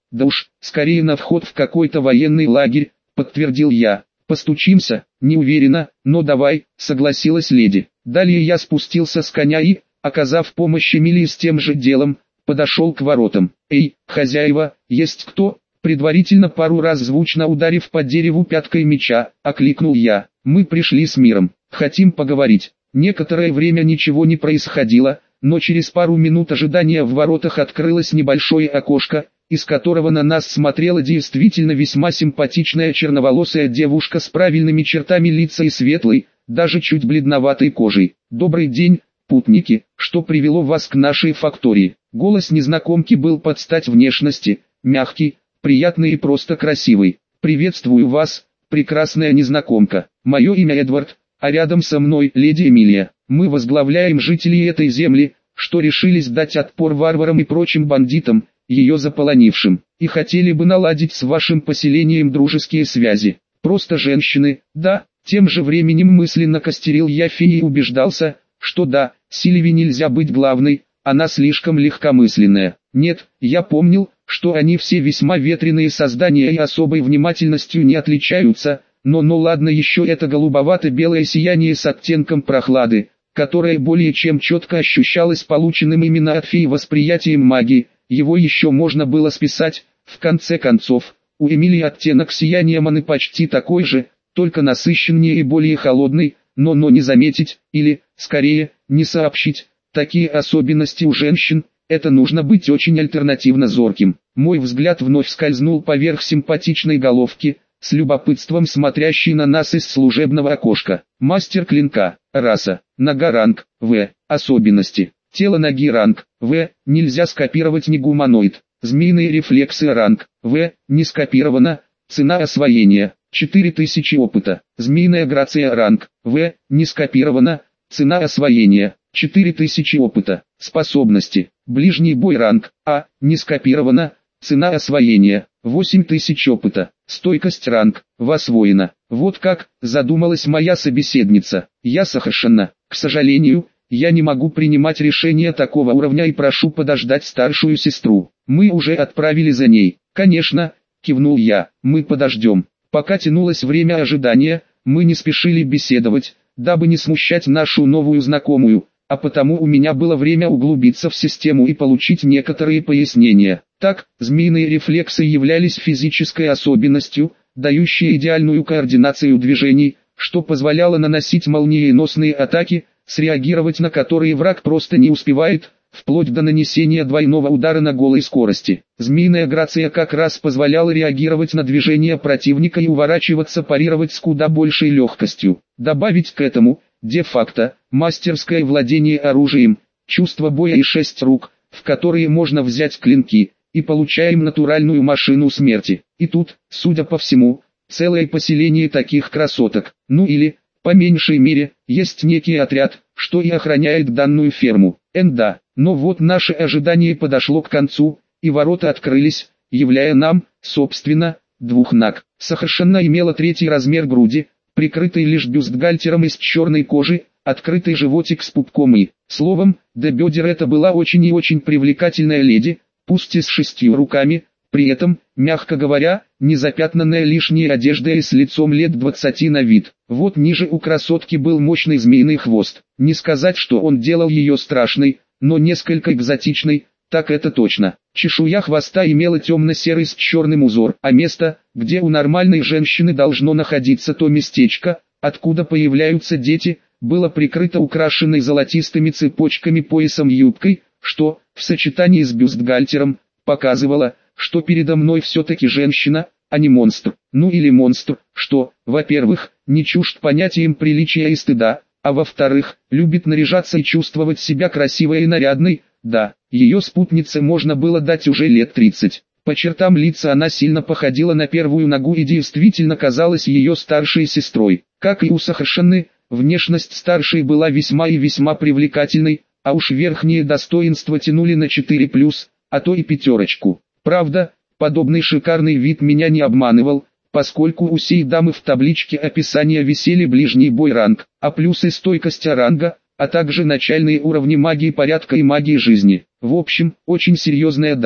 Да уж, скорее на вход в какой-то военный лагерь, подтвердил я. Постучимся, не уверена, но давай, согласилась леди. Далее я спустился с коня и, оказав помощь Эмилии с тем же делом, подошел к воротам. «Эй, хозяева, есть кто?» Предварительно пару раз звучно ударив по дереву пяткой меча, окликнул я. «Мы пришли с миром, хотим поговорить». Некоторое время ничего не происходило, но через пару минут ожидания в воротах открылось небольшое окошко, из которого на нас смотрела действительно весьма симпатичная черноволосая девушка с правильными чертами лица и светлой, даже чуть бледноватой кожей. «Добрый день, путники, что привело вас к нашей фактории?» Голос незнакомки был под стать внешности, мягкий, приятный и просто красивый. «Приветствую вас, прекрасная незнакомка. Мое имя Эдвард, а рядом со мной леди Эмилия. Мы возглавляем жителей этой земли, что решились дать отпор варварам и прочим бандитам, ее заполонившим, и хотели бы наладить с вашим поселением дружеские связи. Просто женщины, да». Тем же временем мысленно костерил я феи и убеждался, что да, Сильви нельзя быть главной, она слишком легкомысленная. Нет, я помнил, что они все весьма ветреные создания и особой внимательностью не отличаются, но ладно еще это голубовато-белое сияние с оттенком прохлады, которое более чем четко ощущалось полученным именно от феи восприятием магии, его еще можно было списать, в конце концов, у Эмилии оттенок сияния маны почти такой же, только насыщеннее и более холодный, но не заметить, или, скорее, не сообщить, такие особенности у женщин, это нужно быть очень альтернативно зорким. Мой взгляд вновь скользнул поверх симпатичной головки, с любопытством смотрящей на нас из служебного окошка. Мастер клинка, раса, нога ранг, В, особенности, тело ноги ранг, В, нельзя скопировать не гуманоид, змеиные рефлексы ранг, В, не скопировано, цена освоения, 4000 опыта, змеиная грация ранг, В, не скопировано, цена освоения, 4000 опыта, способности, ближний бой ранг, А, не скопировано, цена освоения, 8000 опыта, стойкость ранг, В освоена. Вот как, задумалась моя собеседница, я совершенно, к сожалению, я не могу принимать решения такого уровня и прошу подождать старшую сестру. Мы уже отправили за ней. Конечно, кивнул я, мы подождем. Пока тянулось время ожидания, мы не спешили беседовать, дабы не смущать нашу новую знакомую, а потому у меня было время углубиться в систему и получить некоторые пояснения. Так, змеиные рефлексы являлись физической особенностью, дающей идеальную координацию движений, что позволяло наносить молниеносные атаки, среагировать на которые враг просто не успевает, вплоть до нанесения двойного удара на голой скорости. Змеиная грация как раз позволяла реагировать на движения противника и уворачиваться, парировать с куда большей легкостью. Добавить к этому, де-факто, мастерское владение оружием, чувство боя и 6 рук, в которые можно взять клинки, и получаем натуральную машину смерти. И тут, судя по всему, целое поселение таких красоток, ну или, по меньшей мере, есть некий отряд, что и охраняет данную ферму. Да, но вот наше ожидание подошло к концу, и ворота открылись, являя нам, собственно, двух наг. Совершенно имела 3-й размер груди, прикрытый лишь бюстгальтером из черной кожи, открытый животик с пупком и, словом, до бедер это была очень и очень привлекательная леди, пусть и с 6 руками, при этом, мягко говоря, не запятнанная лишней одеждой и с лицом лет 20 на вид. Вот ниже у красотки был мощный змеиный хвост. Не сказать, что он делал ее страшной, но несколько экзотичной, так это точно. Чешуя хвоста имела темно-серый с черным узор, а место, где у нормальной женщины должно находиться то местечко, откуда появляются дети, было прикрыто украшенной золотистыми цепочками поясом юбкой, что, в сочетании с бюстгальтером, показывало, что передо мной все-таки женщина, а не монстр. Ну или монстр, что, во-первых, не чужд понятиям приличия и стыда, а во-вторых, любит наряжаться и чувствовать себя красивой и нарядной. Да, ее спутнице можно было дать уже лет 30. По чертам лица она сильно походила на первую ногу и действительно казалась ее старшей сестрой. Как и у Сахашины, внешность старшей была весьма и весьма привлекательной, а уж верхние достоинства тянули на 4+, а то и 5. Правда, подобный шикарный вид меня не обманывал, поскольку у сей дамы в табличке описания висели ближний бой ранг, а плюсы стойкость ранга, а также начальные уровни магии порядка и магии жизни. В общем, очень серьезная дама.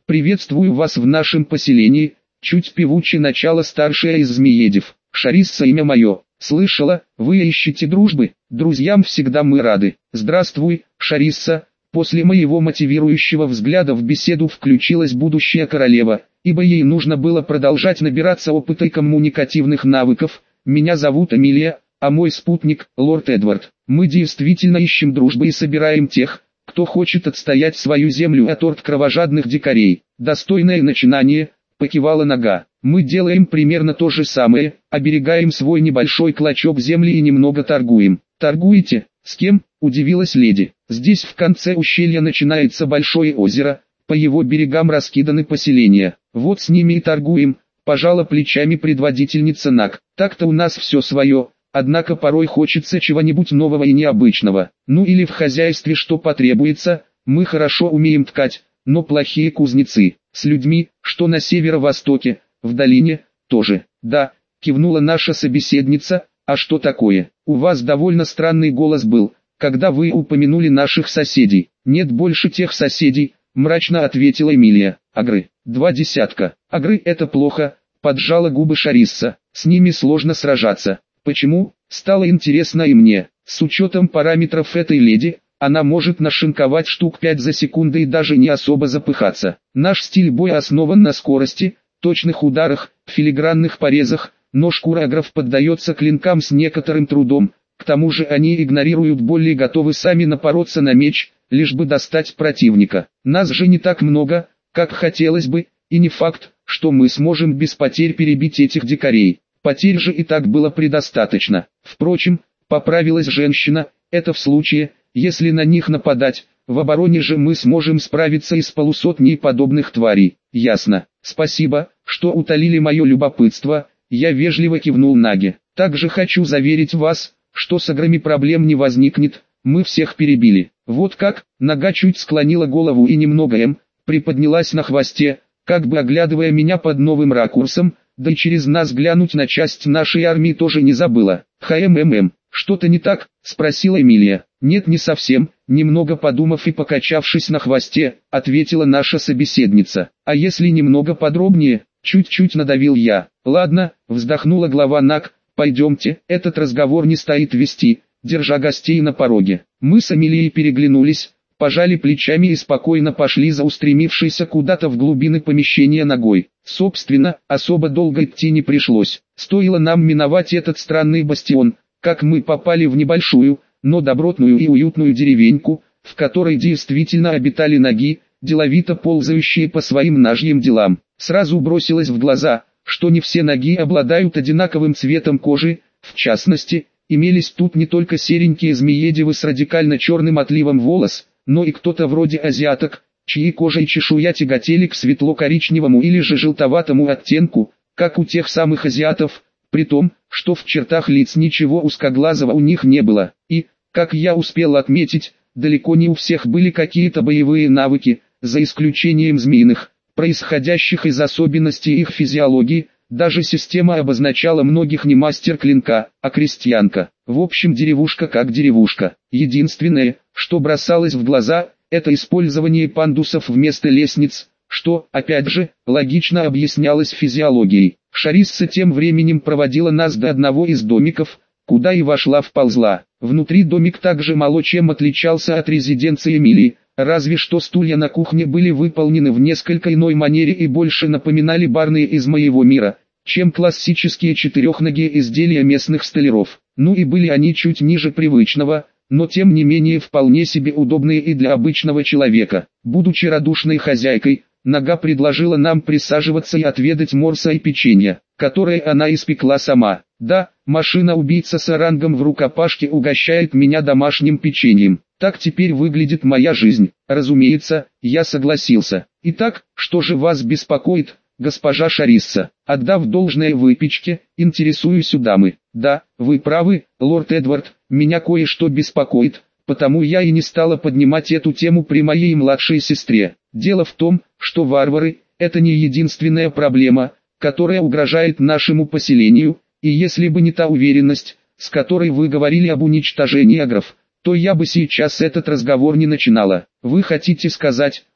приветствую вас в нашем поселении, чуть певуче начало старшая из Змеедев. Шарисса имя мое, слышала, вы ищете дружбы, друзьям всегда мы рады. Здравствуй, Шарисса. После моего мотивирующего взгляда в беседу включилась будущая королева, ибо ей нужно было продолжать набираться опыта и коммуникативных навыков. Меня зовут Эмилия, а мой спутник – лорд Эдвард. Мы действительно ищем дружбы и собираем тех, кто хочет отстоять свою землю от орд кровожадных дикарей. Достойное начинание, покивала нога. Мы делаем примерно то же самое, оберегаем свой небольшой клочок земли и немного торгуем. Торгуете? С кем? Удивилась леди. Здесь в конце ущелья начинается большое озеро, по его берегам раскиданы поселения. Вот с ними и торгуем, пожала плечами предводительница Наг. Так-то у нас все свое, однако порой хочется чего-нибудь нового и необычного. Ну или в хозяйстве что потребуется, мы хорошо умеем ткать, но плохие кузнецы. С людьми, что на северо-востоке, в долине, тоже. Да, кивнула наша собеседница, а что такое? У вас довольно странный голос был, когда вы упомянули наших соседей. Нет больше тех соседей, мрачно ответила Эмилия. Агры, 2 десятка. Агры это плохо, поджала губы Шарисса. С ними сложно сражаться. Почему? Стало интересно и мне. С учетом параметров этой леди, она может нашинковать штук 5 за секунду и даже не особо запыхаться. Наш стиль боя основан на скорости, точных ударах, филигранных порезах, но шкура агров поддается клинкам с некоторым трудом. К тому же они игнорируют боль и готовы сами напороться на меч, лишь бы достать противника. Нас же не так много, как хотелось бы, и не факт, что мы сможем без потерь перебить этих дикарей. Потерь же и так было предостаточно. Впрочем, поправилась женщина, это в случае, если на них нападать. В обороне же мы сможем справиться и с полусотней подобных тварей. Ясно. Спасибо, что утолили мое любопытство. Я вежливо кивнул Наге. Также хочу заверить вас, что с аграми проблем не возникнет, мы всех перебили. Вот как? Нога чуть склонила голову и немного приподнялась на хвосте, как бы оглядывая меня под новым ракурсом, да и через нас глянуть на часть нашей армии тоже не забыла. Что-то не так? Спросила Эмилия. Нет, не совсем, немного подумав и покачавшись на хвосте, ответила наша собеседница. А если немного подробнее? Чуть-чуть надавил я. Ладно, вздохнула глава Наг, пойдемте, этот разговор не стоит вести, держа гостей на пороге. Мы с Эмилией переглянулись, пожали плечами и спокойно пошли за устремившейся куда-то в глубины помещения ногой. Собственно, особо долго идти не пришлось. Стоило нам миновать этот странный бастион, как мы попали в небольшую, но добротную и уютную деревеньку, в которой действительно обитали ноги, деловито ползающие по своим нажьим делам. Сразу бросилось в глаза, что не все ноги обладают одинаковым цветом кожи, в частности, имелись тут не только серенькие змеедевы с радикально черным отливом волос, но и кто-то вроде азиаток, чьи кожа и чешуя тяготели к светло-коричневому или же желтоватому оттенку, как у тех самых азиатов, при том, что в чертах лиц ничего узкоглазого у них не было, и, как я успел отметить, далеко не у всех были какие-то боевые навыки, за исключением змеиных, происходящих из особенностей их физиологии. Даже система обозначала многих не мастер клинка, а крестьянка. В общем, деревушка как деревушка. Единственное, что бросалось в глаза, это использование пандусов вместо лестниц, что, опять же, логично объяснялось физиологией. Шарисса тем временем проводила нас до одного из домиков, куда и вошла-вползла. Внутри домик также мало чем отличался от резиденции Эмилии, разве что стулья на кухне были выполнены в несколько иной манере и больше напоминали барные из моего мира, чем классические четырехногие изделия местных столяров. Ну и были они чуть ниже привычного, но тем не менее вполне себе удобные и для обычного человека. Будучи радушной хозяйкой, Нога предложила нам присаживаться и отведать морса и печенье, которое она испекла сама. Да, машина-убийца с рангом в рукопашке угощает меня домашним печеньем. Так теперь выглядит моя жизнь. Разумеется, я согласился. Итак, что же вас беспокоит, госпожа Шарисса? Отдав должное выпечке, интересуюсь у дамы. Да, вы правы, лорд Эдвард, меня кое-что беспокоит, потому я и не стала поднимать эту тему при моей младшей сестре. Дело в том, что варвары – это не единственная проблема, которая угрожает нашему поселению, и если бы не та уверенность, с которой вы говорили об уничтожении агров, то я бы сейчас этот разговор не начинала. Вы хотите сказать,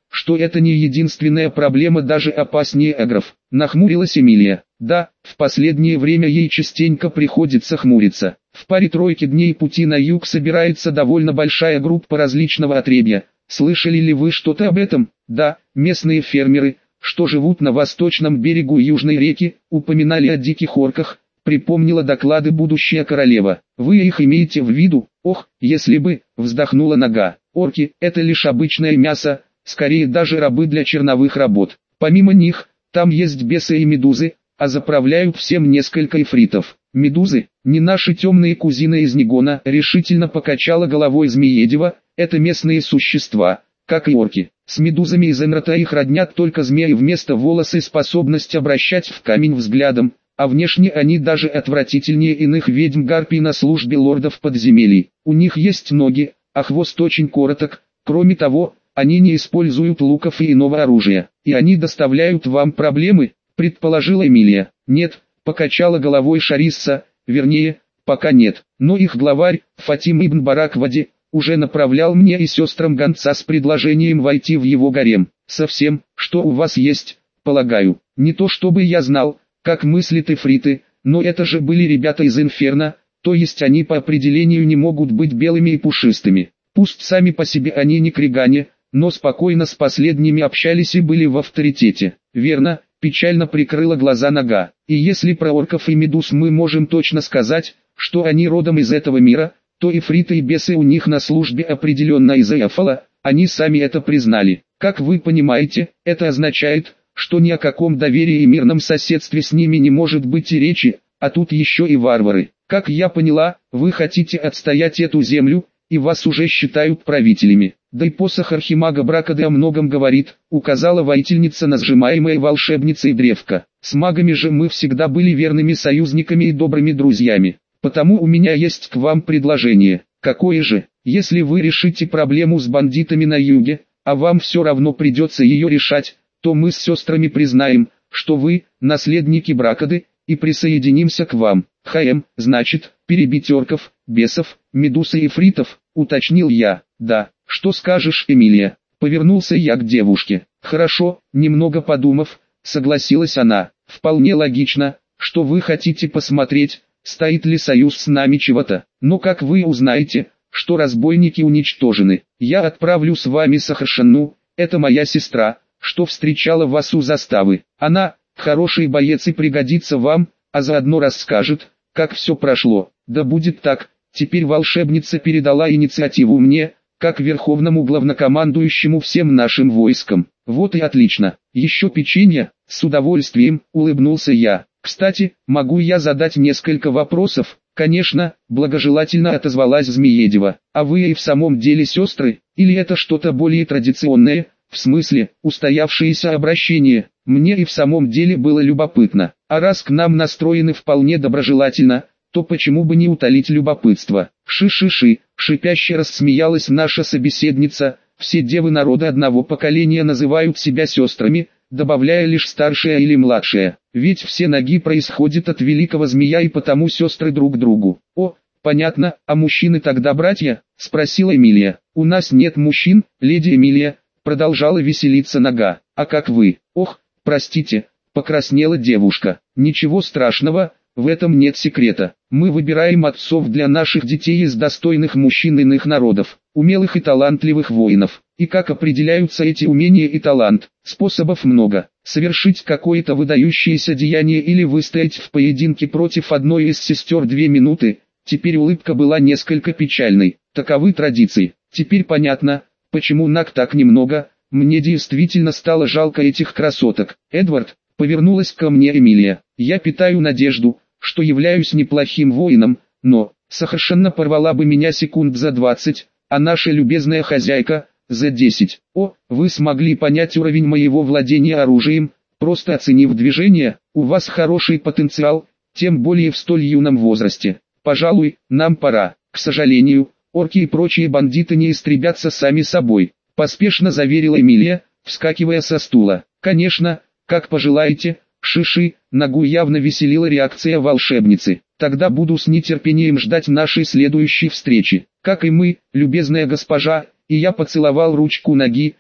что это не единственная проблема, даже опаснее агров. Нахмурилась Эмилия. Да, в последнее время ей частенько приходится хмуриться. В паре-тройке дней пути на юг собирается довольно большая группа различного отребья. Слышали ли вы что-то об этом? Да, местные фермеры, что живут на восточном берегу Южной реки, упоминали о диких орках, припомнила доклады будущая королева. Вы их имеете в виду? Ох, если бы, вздохнула Нога. Орки – это лишь обычное мясо, скорее даже рабы для черновых работ. Помимо них, там есть бесы и медузы, а заправляют всем несколько эфритов. Медузы, не наши темные кузины из Негона, решительно покачала головой Змеедева, это местные существа, как и орки. С медузами из Энрата их роднят только змеи, вместо волосы способность обращать в камень взглядом, а внешне они даже отвратительнее иных ведьм гарпий на службе лордов подземелий. У них есть ноги, а хвост очень короток, кроме того, они не используют луков и иного оружия. И они доставляют вам проблемы, предположила Эмилия. Нет, покачала головой Шарисса, вернее, пока нет. Но их главарь, Фатим ибн Бараквади, уже направлял мне и сестрам гонца с предложением войти в его гарем. Совсем, что у вас есть, полагаю. Не то чтобы я знал, как мыслят эфриты, но это же были ребята из Инферно, то есть они по определению не могут быть белыми и пушистыми. Пусть сами по себе они не кригане, но спокойно с последними общались и были в авторитете. Верно, печально прикрыла глаза Нога. И если про орков и медуз мы можем точно сказать, что они родом из этого мира, то эфриты и бесы у них на службе определенно из Эофала, они сами это признали. Как вы понимаете, это означает, что ни о каком доверии и мирном соседстве с ними не может быть и речи, а тут еще и варвары. Как я поняла, вы хотите отстоять эту землю, и вас уже считают правителями. Да и посох архимага Бракады о многом говорит, указала воительница на сжимаемое волшебницей древко. С магами же мы всегда были верными союзниками и добрыми друзьями. Потому у меня есть к вам предложение. Какое же? Если вы решите проблему с бандитами на юге, а вам все равно придется ее решать, то мы с сестрами признаем, что вы, наследники Бракады, и присоединимся к вам. Значит, перебить орков, бесов, медуз и эфритов, уточнил я. Да, что скажешь, Эмилия? Повернулся я к девушке. Хорошо, немного подумав, согласилась она. Вполне логично, что вы хотите посмотреть, стоит ли союз с нами чего-то. Но как вы узнаете, что разбойники уничтожены? Я отправлю с вами Сахаршанну, это моя сестра, что встречала вас у заставы. Она, хороший боец и пригодится вам, а заодно расскажет, как все прошло. Да будет так, теперь волшебница передала инициативу мне, как верховному главнокомандующему всем нашим войскам. Вот и отлично. Еще печенье, с удовольствием, улыбнулся я. Кстати, могу я задать несколько вопросов? Конечно, благожелательно отозвалась Змеедева. А вы и в самом деле сестры, или это что-то более традиционное? В смысле, устоявшееся обращение? Мне и в самом деле было любопытно. А раз к нам настроены вполне доброжелательно, то почему бы не утолить любопытство? Ши-ши-ши, шипяще рассмеялась наша собеседница. Все девы народа одного поколения называют себя сестрами, добавляя лишь старшая или младшая. Ведь все Ноги происходят от великого змея и потому сестры друг другу. О, понятно, а мужчины тогда братья? Спросила Эмилия. У нас нет мужчин, леди Эмилия, продолжала веселиться Нога. А как вы? Ох, простите, покраснела девушка. Ничего страшного, в этом нет секрета. Мы выбираем отцов для наших детей из достойных мужчин иных народов, умелых и талантливых воинов. И как определяются эти умения и талант? Способов много. Совершить какое-то выдающееся деяние или выстоять в поединке против одной из сестер 2 минуты. Теперь улыбка была несколько печальной. Таковы традиции. Теперь понятно, почему Наг так немного. Мне действительно стало жалко этих красоток. Эдвард, повернулась ко мне Эмилия. Я питаю надежду, что являюсь неплохим воином, но Сахаршанна порвала бы меня секунд за 20, а наша любезная хозяйка за 10. О, вы смогли понять уровень моего владения оружием, просто оценив движение. У вас хороший потенциал, тем более в столь юном возрасте. Пожалуй, нам пора. К сожалению, орки и прочие бандиты не истребятся сами собой, поспешно заверила Эмилия, вскакивая со стула. Конечно, как пожелаете. Шиши, Ногу явно веселила реакция волшебницы. Тогда буду с нетерпением ждать нашей следующей встречи. Как и мы, любезная госпожа, и я поцеловал ручку Ноги,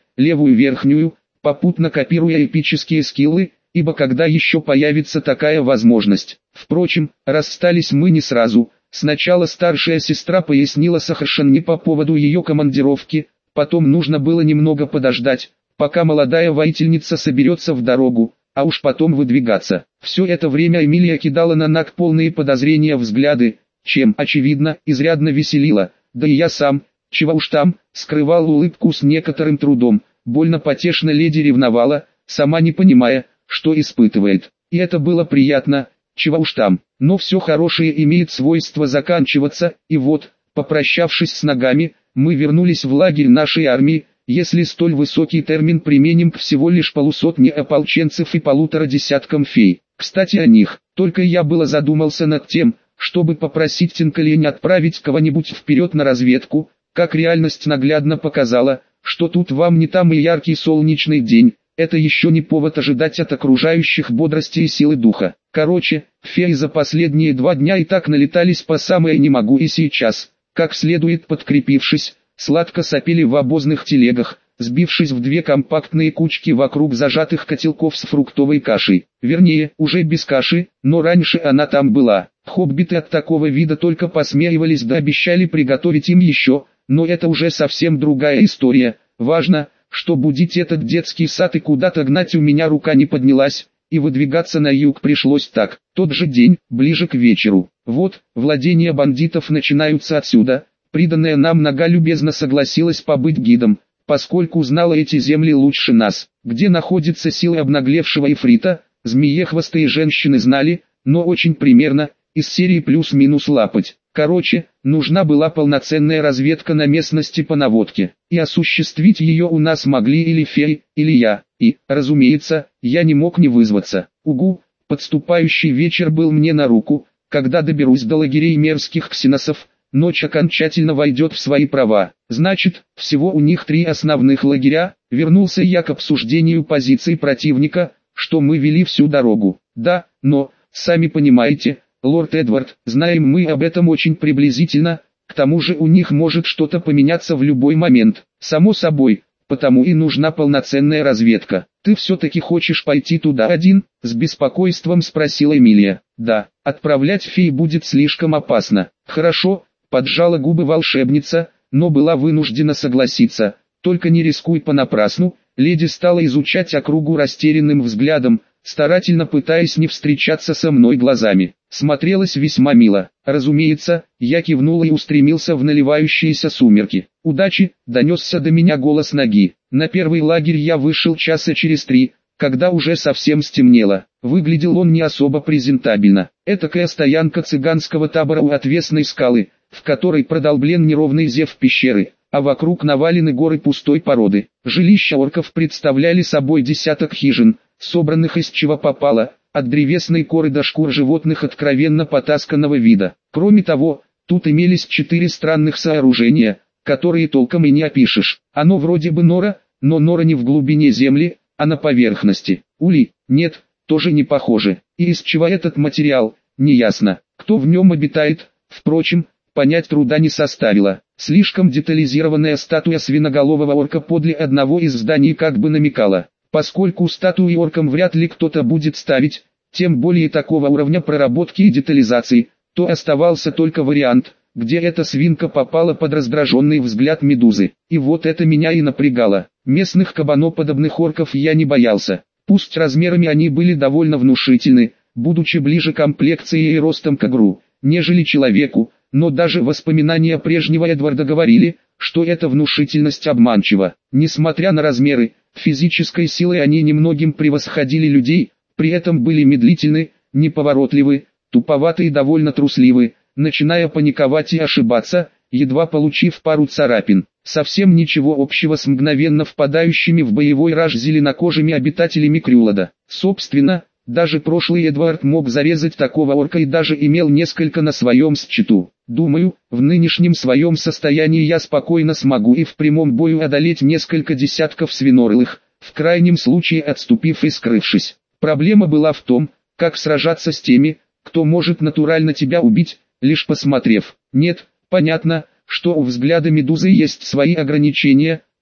левую верхнюю, попутно копируя эпические скиллы, ибо когда еще появится такая возможность. Впрочем, расстались мы не сразу. Сначала старшая сестра пояснила Сахаршанне по поводу ее командировки, потом нужно было немного подождать, пока молодая воительница соберется в дорогу, а уж потом выдвигаться. Все это время Эмилия кидала на Нак полные подозрения взгляды, чем, очевидно, изрядно веселила, да и я сам, чего уж там, скрывал улыбку с некоторым трудом, больно потешно леди ревновала, сама не понимая, что испытывает. И это было приятно, чего уж там, но все хорошее имеет свойство заканчиваться, и вот, попрощавшись с ногами, мы вернулись в лагерь нашей армии, если столь высокий термин применим к всего лишь полусотне ополченцев и 1,5 десяткам фей. Кстати о них, только я было задумался над тем, чтобы попросить Тинкалень отправить кого-нибудь вперед на разведку, как реальность наглядно показала, что тут вам не там и яркий солнечный день, это еще не повод ожидать от окружающих бодрости и силы духа. Короче, феи за последние 2 дня и так налетались по самое не могу и сейчас, как следует подкрепившись, сладко сопели в обозных телегах, сбившись в 2 компактные кучки вокруг зажатых котелков с фруктовой кашей. Вернее, уже без каши, но раньше она там была. Хоббиты от такого вида только посмеивались да обещали приготовить им еще, но это уже совсем другая история. Важно, что будить этот детский сад и куда-то гнать у меня рука не поднялась, и выдвигаться на юг пришлось так. Тот же день, ближе к вечеру. Вот, владения бандитов начинаются отсюда. Приданная нам нога любезно согласилась побыть гидом, поскольку знала эти земли лучше нас. Где находится сила обнаглевшего ифрита, змеехвостые женщины знали, но очень примерно, из серии плюс-минус лапать. Короче, нужна была полноценная разведка на местности по наводке, и осуществить ее у нас могли или феи, или я, и, разумеется, я не мог не вызваться. Угу, подступающий вечер был мне на руку, когда доберусь до лагерей мерзких ксеносов, ночь окончательно войдет в свои права. Значит, всего у них 3 основных лагеря. Вернулся я к обсуждению позиций противника, что мы вели всю дорогу. Да, но, сами понимаете, лорд Эдвард, знаем мы об этом очень приблизительно, к тому же у них может что-то поменяться в любой момент. Само собой, потому и нужна полноценная разведка. Ты все-таки хочешь пойти туда один? С беспокойством спросила Эмилия. Да, отправлять фей будет слишком опасно. Хорошо, поджала губы волшебница, но была вынуждена согласиться. Только не рискуй понапрасну. Леди стала изучать округу растерянным взглядом, старательно пытаясь не встречаться со мной глазами. Смотрелась весьма мило. Разумеется, я кивнул и устремился в наливающиеся сумерки. «Удачи!» — донесся до меня голос ноги. На первый лагерь я вышел часа через 3, когда уже совсем стемнело. Выглядел он не особо презентабельно. Этакая стоянка цыганского табора у отвесной скалы, в которой продолблен неровный зев пещеры, а вокруг навалены горы пустой породы. Жилища орков представляли собой десяток хижин, собранных из чего попало, от древесной коры до шкур животных откровенно потасканного вида. Кроме того, тут имелись 4 странных сооружения, которые толком и не опишешь. Оно вроде бы нора, но нора не в глубине земли, а на поверхности. Улей, нет, тоже не похоже. И из чего этот материал, неясно. Кто в нем обитает, впрочем, понять труда не составило. Слишком детализированная статуя свиноголового орка подле одного из зданий как бы намекала. Поскольку статуи оркам вряд ли кто-то будет ставить, тем более такого уровня проработки и детализации, то оставался только вариант, где эта свинка попала под раздраженный взгляд медузы. И вот это меня и напрягало. Местных кабаноподобных орков я не боялся. Пусть размерами они были довольно внушительны, будучи ближе комплекцией и ростом к огру, нежели человеку, но даже воспоминания прежнего Эдварда говорили, что эта внушительность обманчива. Несмотря на размеры, физической силой они немногим превосходили людей, при этом были медлительны, неповоротливы, туповаты и довольно трусливы, начиная паниковать и ошибаться, едва получив пару царапин. Совсем ничего общего с мгновенно впадающими в боевой раж зеленокожими обитателями Крюлада. Собственно, даже прошлый Эдвард мог зарезать такого орка и даже имел несколько на своем счету. Думаю, в нынешнем своем состоянии я спокойно смогу и в прямом бою одолеть несколько десятков свинорылых, в крайнем случае отступив и скрывшись. Проблема была в том, как сражаться с теми, кто может натурально тебя убить, лишь посмотрев. Нет, понятно, что у взгляда медузы есть свои ограничения,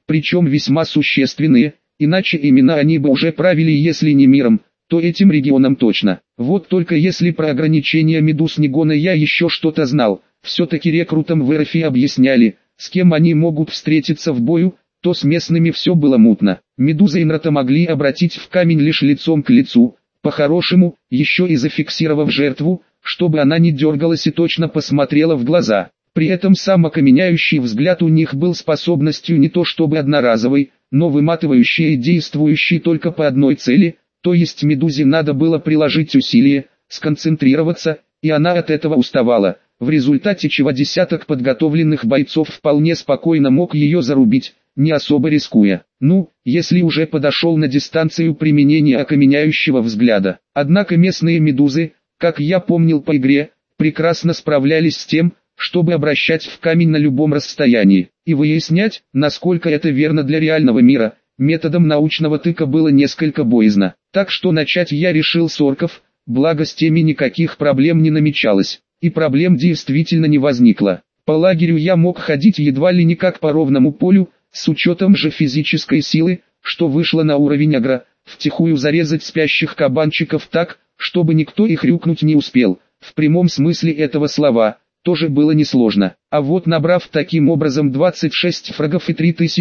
причем весьма существенные, иначе именно они бы уже правили, если не миром, то этим регионом точно. Вот только если про ограничения медуз Нигона я еще что-то знал, все-таки рекрутам в РФ объясняли, с кем они могут встретиться в бою, то с местными все было мутно. Медузы Инрата могли обратить в камень лишь лицом к лицу, по-хорошему, еще и зафиксировав жертву, чтобы она не дергалась и точно посмотрела в глаза. При этом сам окаменяющий взгляд у них был способностью не то чтобы одноразовой, но выматывающей и действующей только по одной цели, то есть медузе надо было приложить усилие, сконцентрироваться, и она от этого уставала, в результате чего десяток подготовленных бойцов вполне спокойно мог ее зарубить, не особо рискуя. Ну, если уже подошел на дистанцию применения окаменяющего взгляда. Однако местные медузы, как я помнил по игре, прекрасно справлялись с тем, чтобы обращать в камень на любом расстоянии, и выяснять, насколько это верно для реального мира, методом научного тыка было несколько боязно. Так что начать я решил с орков, благо с теми никаких проблем не намечалось, и проблем действительно не возникло. По лагерю я мог ходить едва ли не как по ровному полю, с учетом же физической силы, что вышло на уровень агро, втихую зарезать спящих кабанчиков так, чтобы никто их рюкнуть не успел, в прямом смысле этого слова, тоже было несложно. А вот набрав таким образом 26 фрагов и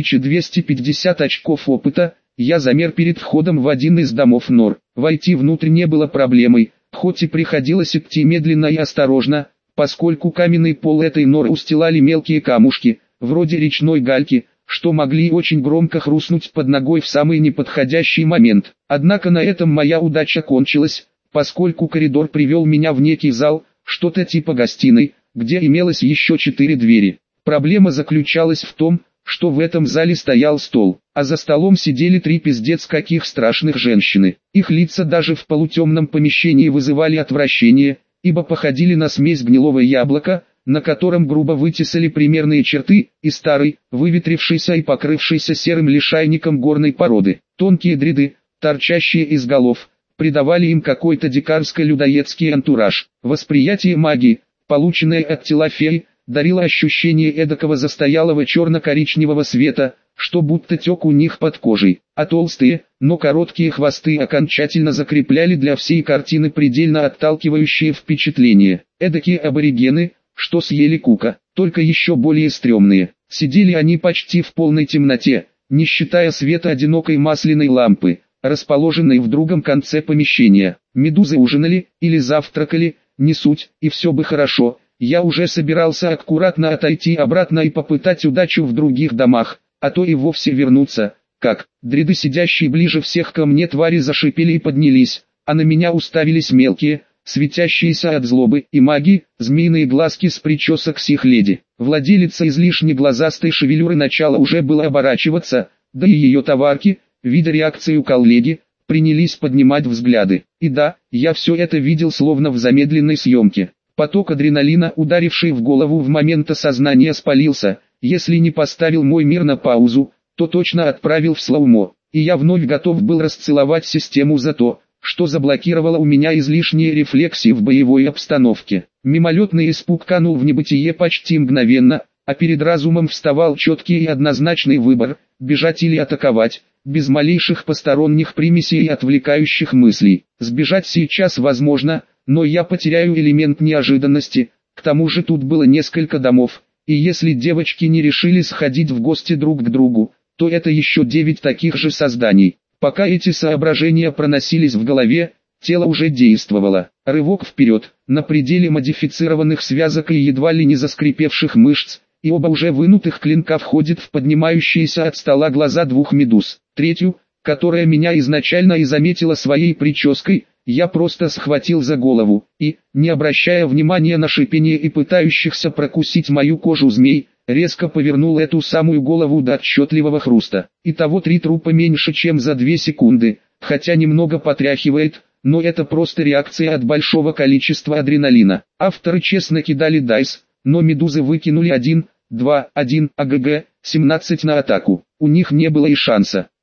3250 очков опыта, я замер перед входом в один из домов нор. Войти внутрь не было проблемой, хоть и приходилось идти медленно и осторожно, поскольку каменный пол этой норы устилали мелкие камушки, вроде речной гальки, что могли очень громко хрустнуть под ногой в самый неподходящий момент. Однако на этом моя удача кончилась, поскольку коридор привел меня в некий зал, что-то типа гостиной, где имелось еще 4 двери. Проблема заключалась в том, что в этом зале стоял стол, а за столом сидели 3 пиздец каких страшных женщины. Их лица даже в полутемном помещении вызывали отвращение, ибо походили на смесь гнилого яблока, на котором грубо вытесали примерные черты, и старый, выветрившийся и покрывшийся серым лишайником горной породы. Тонкие дреды, торчащие из голов, придавали им какой-то дикарско-людоедский антураж. Восприятие магии, полученное от тела феи, дарило ощущение эдакого застоялого черно-коричневого света, что будто тек у них под кожей, а толстые, но короткие хвосты окончательно закрепляли для всей картины предельно отталкивающие впечатления. Эдакие аборигены, что съели Кука, только еще более стрёмные. Сидели они почти в полной темноте, не считая света одинокой масляной лампы, расположенной в другом конце помещения. Медузы ужинали или завтракали, не суть, и все бы хорошо. Я уже собирался аккуратно отойти обратно и попытать удачу в других домах, а то и вовсе вернуться, как дреды, сидящие ближе всех ко мне твари, зашипели и поднялись, а на меня уставились мелкие, светящиеся от злобы и магии, змеиные глазки с причесок сих леди. Владелица излишне глазастой шевелюры начала уже было оборачиваться, да и ее товарки, видя реакцию коллеги, принялись поднимать взгляды. И да, я все это видел словно в замедленной съемке. Поток адреналина, ударивший в голову в момент осознания, спалился, если не поставил мой мир на паузу, то точно отправил в слоумо. И я вновь готов был расцеловать систему за то, что заблокировало у меня излишние рефлексы в боевой обстановке. Мимолетный испуг канул в небытие почти мгновенно, а перед разумом вставал четкий и однозначный выбор – бежать или атаковать, без малейших посторонних примесей и отвлекающих мыслей. Сбежать сейчас возможно, но я потеряю элемент неожиданности, к тому же тут было несколько домов, и если девочки не решили сходить в гости друг к другу, то это еще 9 таких же созданий. Пока эти соображения проносились в голове, тело уже действовало. Рывок вперед, на пределе модифицированных связок и едва ли не заскрипевших мышц, и оба уже вынутых клинка входит в поднимающиеся от стола глаза 2 медуз. Третью, которая меня изначально и заметила своей прической, я просто схватил за голову, и, не обращая внимания на шипение и пытающихся прокусить мою кожу змей, резко повернул эту самую голову до отчетливого хруста. Итого 3 трупа меньше чем за 2 секунды, хотя немного потряхивает, но это просто реакция от большого количества адреналина. Авторы честно кидали дайс, но медузы выкинули 1, 2, 1 АГГ, 17 на атаку. У них не было и шанса.